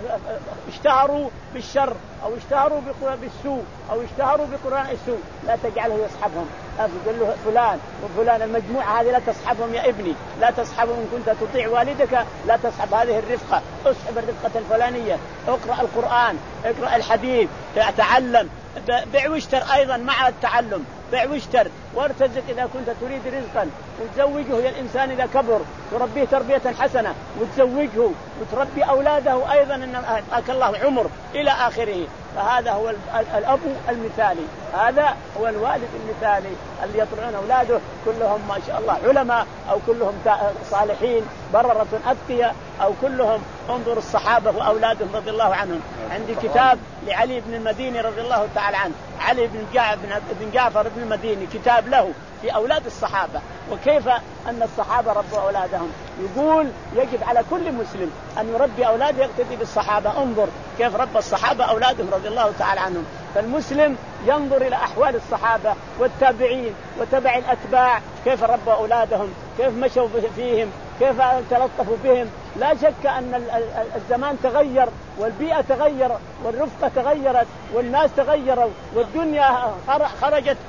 اشتهروا بالشر أو اشتهروا بالسوء أو اشتهروا بقرآن السوء لا تجعله يصحبهم. أقول له فلان وفلان المجموعة هذه لا تصحبهم يا ابني لا تصحبهم إن كنت تطيع والدك لا تصحب هذه الرفقة اصحب الرفقة الفلانية اقرأ القرآن اقرأ الحديث تعلم بيع واشتر أيضا مع التعلم بيع واشتر وارتزق إذا كنت تريد رزقا وتزوجه الإنسان إذا كبر تربيه تربية حسنة وتزوجه وتربي أولاده أيضا إن أعطاك الله عمر إلى آخره. فهذا هو الأب المثالي هذا هو الوالد المثالي اللي يطلعون أولاده كلهم ما شاء الله علماء أو كلهم صالحين بررة أتقياء أو كلهم. انظر الصحابة وأولادهم رضي الله عنهم. عندي كتاب لعلي بن المديني رضي الله تعالى عنه علي بن جعفر بن المديني كتاب له في أولاد الصحابة وكيف أن الصحابة ربوا أولادهم. يقول يجب على كل مسلم أن يربي أولاده يقتدي بالصحابة. انظر كيف رب الصحابة أولادهم رضي الله تعالى عنهم. فالمسلم ينظر إلى أحوال الصحابة والتابعين وتبع الأتباع كيف ربوا أولادهم كيف مشوا فيهم كيف تلطفوا بهم. لا شك أن الزمان تغير والبيئة تغير والرفقة تغيرت والناس تغيروا والدنيا خرجت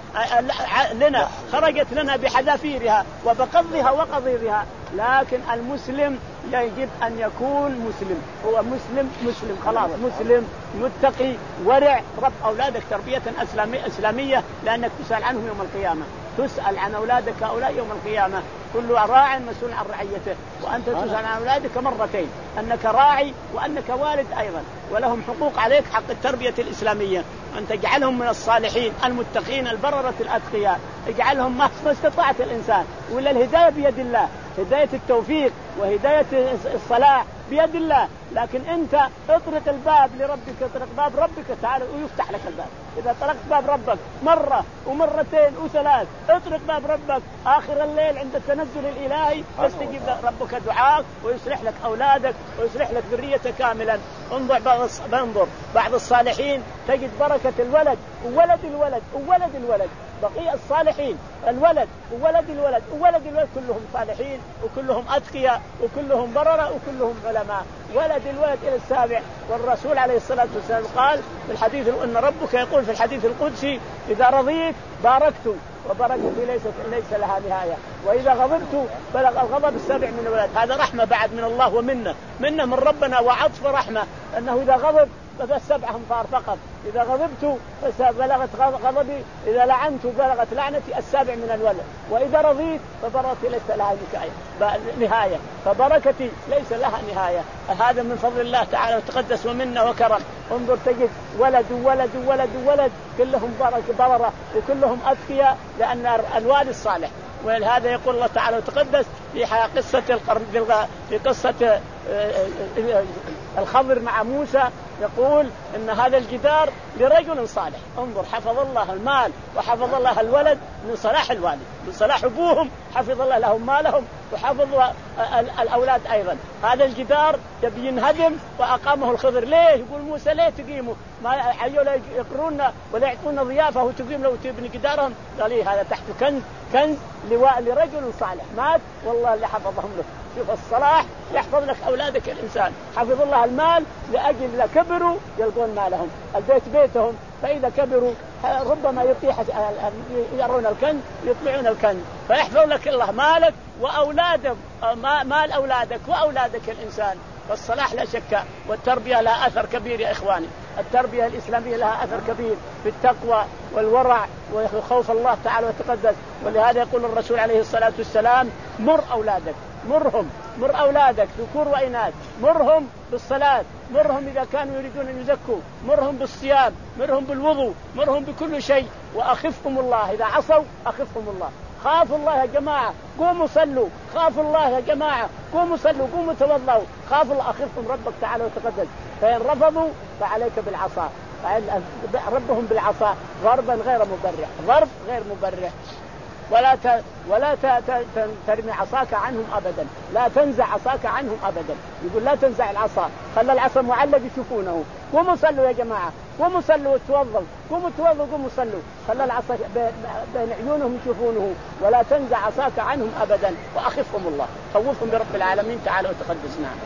لنا خرجت لنا بحذافيرها وبقضها وقضيرها. لكن المسلم يجب أن يكون مسلم، هو مسلم مسلم خلاص، مسلم متقي ورع، رب أولادك تربية إسلامية لأنك تسأل عنهم يوم القيامة، تسأل عن أولادك هؤلاء يوم القيامة، كل راع مسؤول عن رعيته، وأنت تسأل عن أولادك مرتين، أنك راعي وأنك والد أيضا، ولهم حقوق عليك حق التربية الإسلامية، أن تجعلهم من الصالحين المتقين البررة الأتقياء، اجعلهم ما استطاعت الإنسان، ولا الهداية بيد الله، هداية التوفيق وهداية الصلاح بيد الله. لكن أنت اطرق الباب لربك، اطرق باب ربك تعالى ويفتح لك الباب. إذا طرقت باب ربك مرة ومرتين وثلاث، اطرق باب ربك آخر الليل عند التنزل الإلهي يستجيب ربك دعاك ويصلح لك أولادك ويصلح لك ذريتك كاملا. انظر بعض انظر بعض الصالحين تجد بركة الولد وولد الولد وولد الولد، بقية الصالحين الولد وولد الولد وولد الولد كلهم صالحين وكلهم أتقياء وكلهم بررة وكلهم علماء، ولد الولد إلى السابع. والرسول عليه الصلاة والسلام قال في الحديث أن ربك يقول في الحديث القدسي إذا رضيت باركت وبركتي ليست ليس لها نهاية، وإذا غضبت بلغ الغضب السبع من الولد. هذا رحمة بعد من الله ومنه منه من ربنا وعطف رحمة، أنه إذا غضب بس سبع أنفار فقط، إذا غضبت بلغت غضبي، إذا لعنت بلغت لعنتي السابع من الولد، وإذا رضيت فبركتي ليس لها نهاية فبركتي ليس لها نهاية. هذا من فضل الله تعالى وتقدس ومنه وكرم. انظر تجد ولد وولد وولد وولد كلهم بركة بررة وكلهم أتقياء لأن الوالد الصالح. ولهذا يقول الله تعالى وتقدس في قصة القرن في قصة الخضر مع موسى، يقول إن هذا الجدار لرجل صالح. انظر حفظ الله المال وحفظ الله الولد من صلاح الوالد، من صلاح أبوهم حفظ الله لهم مالهم وحفظ الأولاد أيضا. هذا الجدار يبي ينهدم وأقامه الخضر. ليه؟ يقول موسى ليه تقيمه؟ ما حيوا لا يقرونا ولا يعطونا ضيافة وتقيم لو تبني جدارهم. قال لي هذا تحت كنز كنز لواء لرجل صالح مات والله اللي حفظهم له. شوف الصلاح يحفظ لك أولادك الإنسان، حفظ الله المال لأجل إذا كبروا يلقون مالهم، البيت بيتهم، فإذا كبروا ربما يطيح يرون الكنز يطلعون الكنز، فيحفظ لك الله مالك وأولادك مال أولادك وأولادك الإنسان. والصلاح لا شك والتربية لها أثر كبير يا إخواني، التربية الإسلامية لها أثر كبير في التقوى والورع وخوف الله تعالى وتقدس. ولهذا يقول الرسول عليه الصلاة والسلام مر أولادك مرهم مر أولادك ذكور وإناث، مرهم بالصلاة، مرهم إذا كانوا يريدون أن يزكوا، مرهم بالصيام، مرهم بالوضوء، مرهم بكل شيء، وأخفهم الله إذا عصوا أخفهم الله. خافوا الله يا جماعة قوموا صلوا، خافوا الله يا جماعة قوموا صلوا، قوموا توضوا، خافوا الله أخفهم ربك تعالى وتقدس. فإن رفضوا فعليك بالعصا، ربهم بالعصا ضربا غير مبرح، ضرب غير مبرح. ولا ت... ولا ت... ت... ترمي عصاك عنهم أبدا، لا تنزع عصاك عنهم أبدا. يقول لا تنزع العصا، خلى العصا معلق يشوفونه. قوموا صلوا يا جماعة، قوموا صلوا وتوضوا، قوموا توضوا قوموا صلوا، خلى العصا بين عيونهم يشوفونه. ولا تنزع عصاك عنهم أبدا وأخفهم الله، خوفهم برب العالمين تعالى وتقدس. نعم.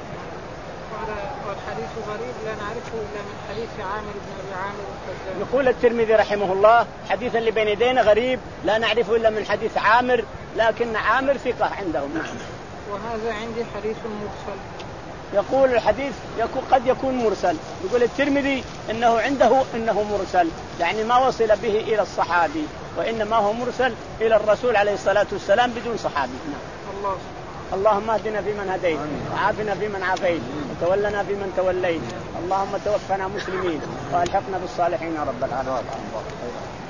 والحديث غريب لا نعرفه إلا من حديث عامر بن أبي عامر الخزاعي. يقول الترمذي رحمه الله حديث اللي بين يدينا غريب لا نعرفه إلا من حديث عامر، لكن عامر ثقة عندهم. نعم. وهذا عندي حديث مرسل. يقول الحديث يكون قد يكون مرسل. يقول الترمذي إنه عنده إنه مرسل، يعني ما وصل به إلى الصحابي، وإنما هو مرسل إلى الرسول عليه الصلاة والسلام بدون صحابي. نعم. الله اللهم اهدنا فيمن هديت وعافنا فيمن عافيت وتولنا فيمن توليت، اللهم توفنا مسلمين والحقنا بالصالحين يا رب العالمين.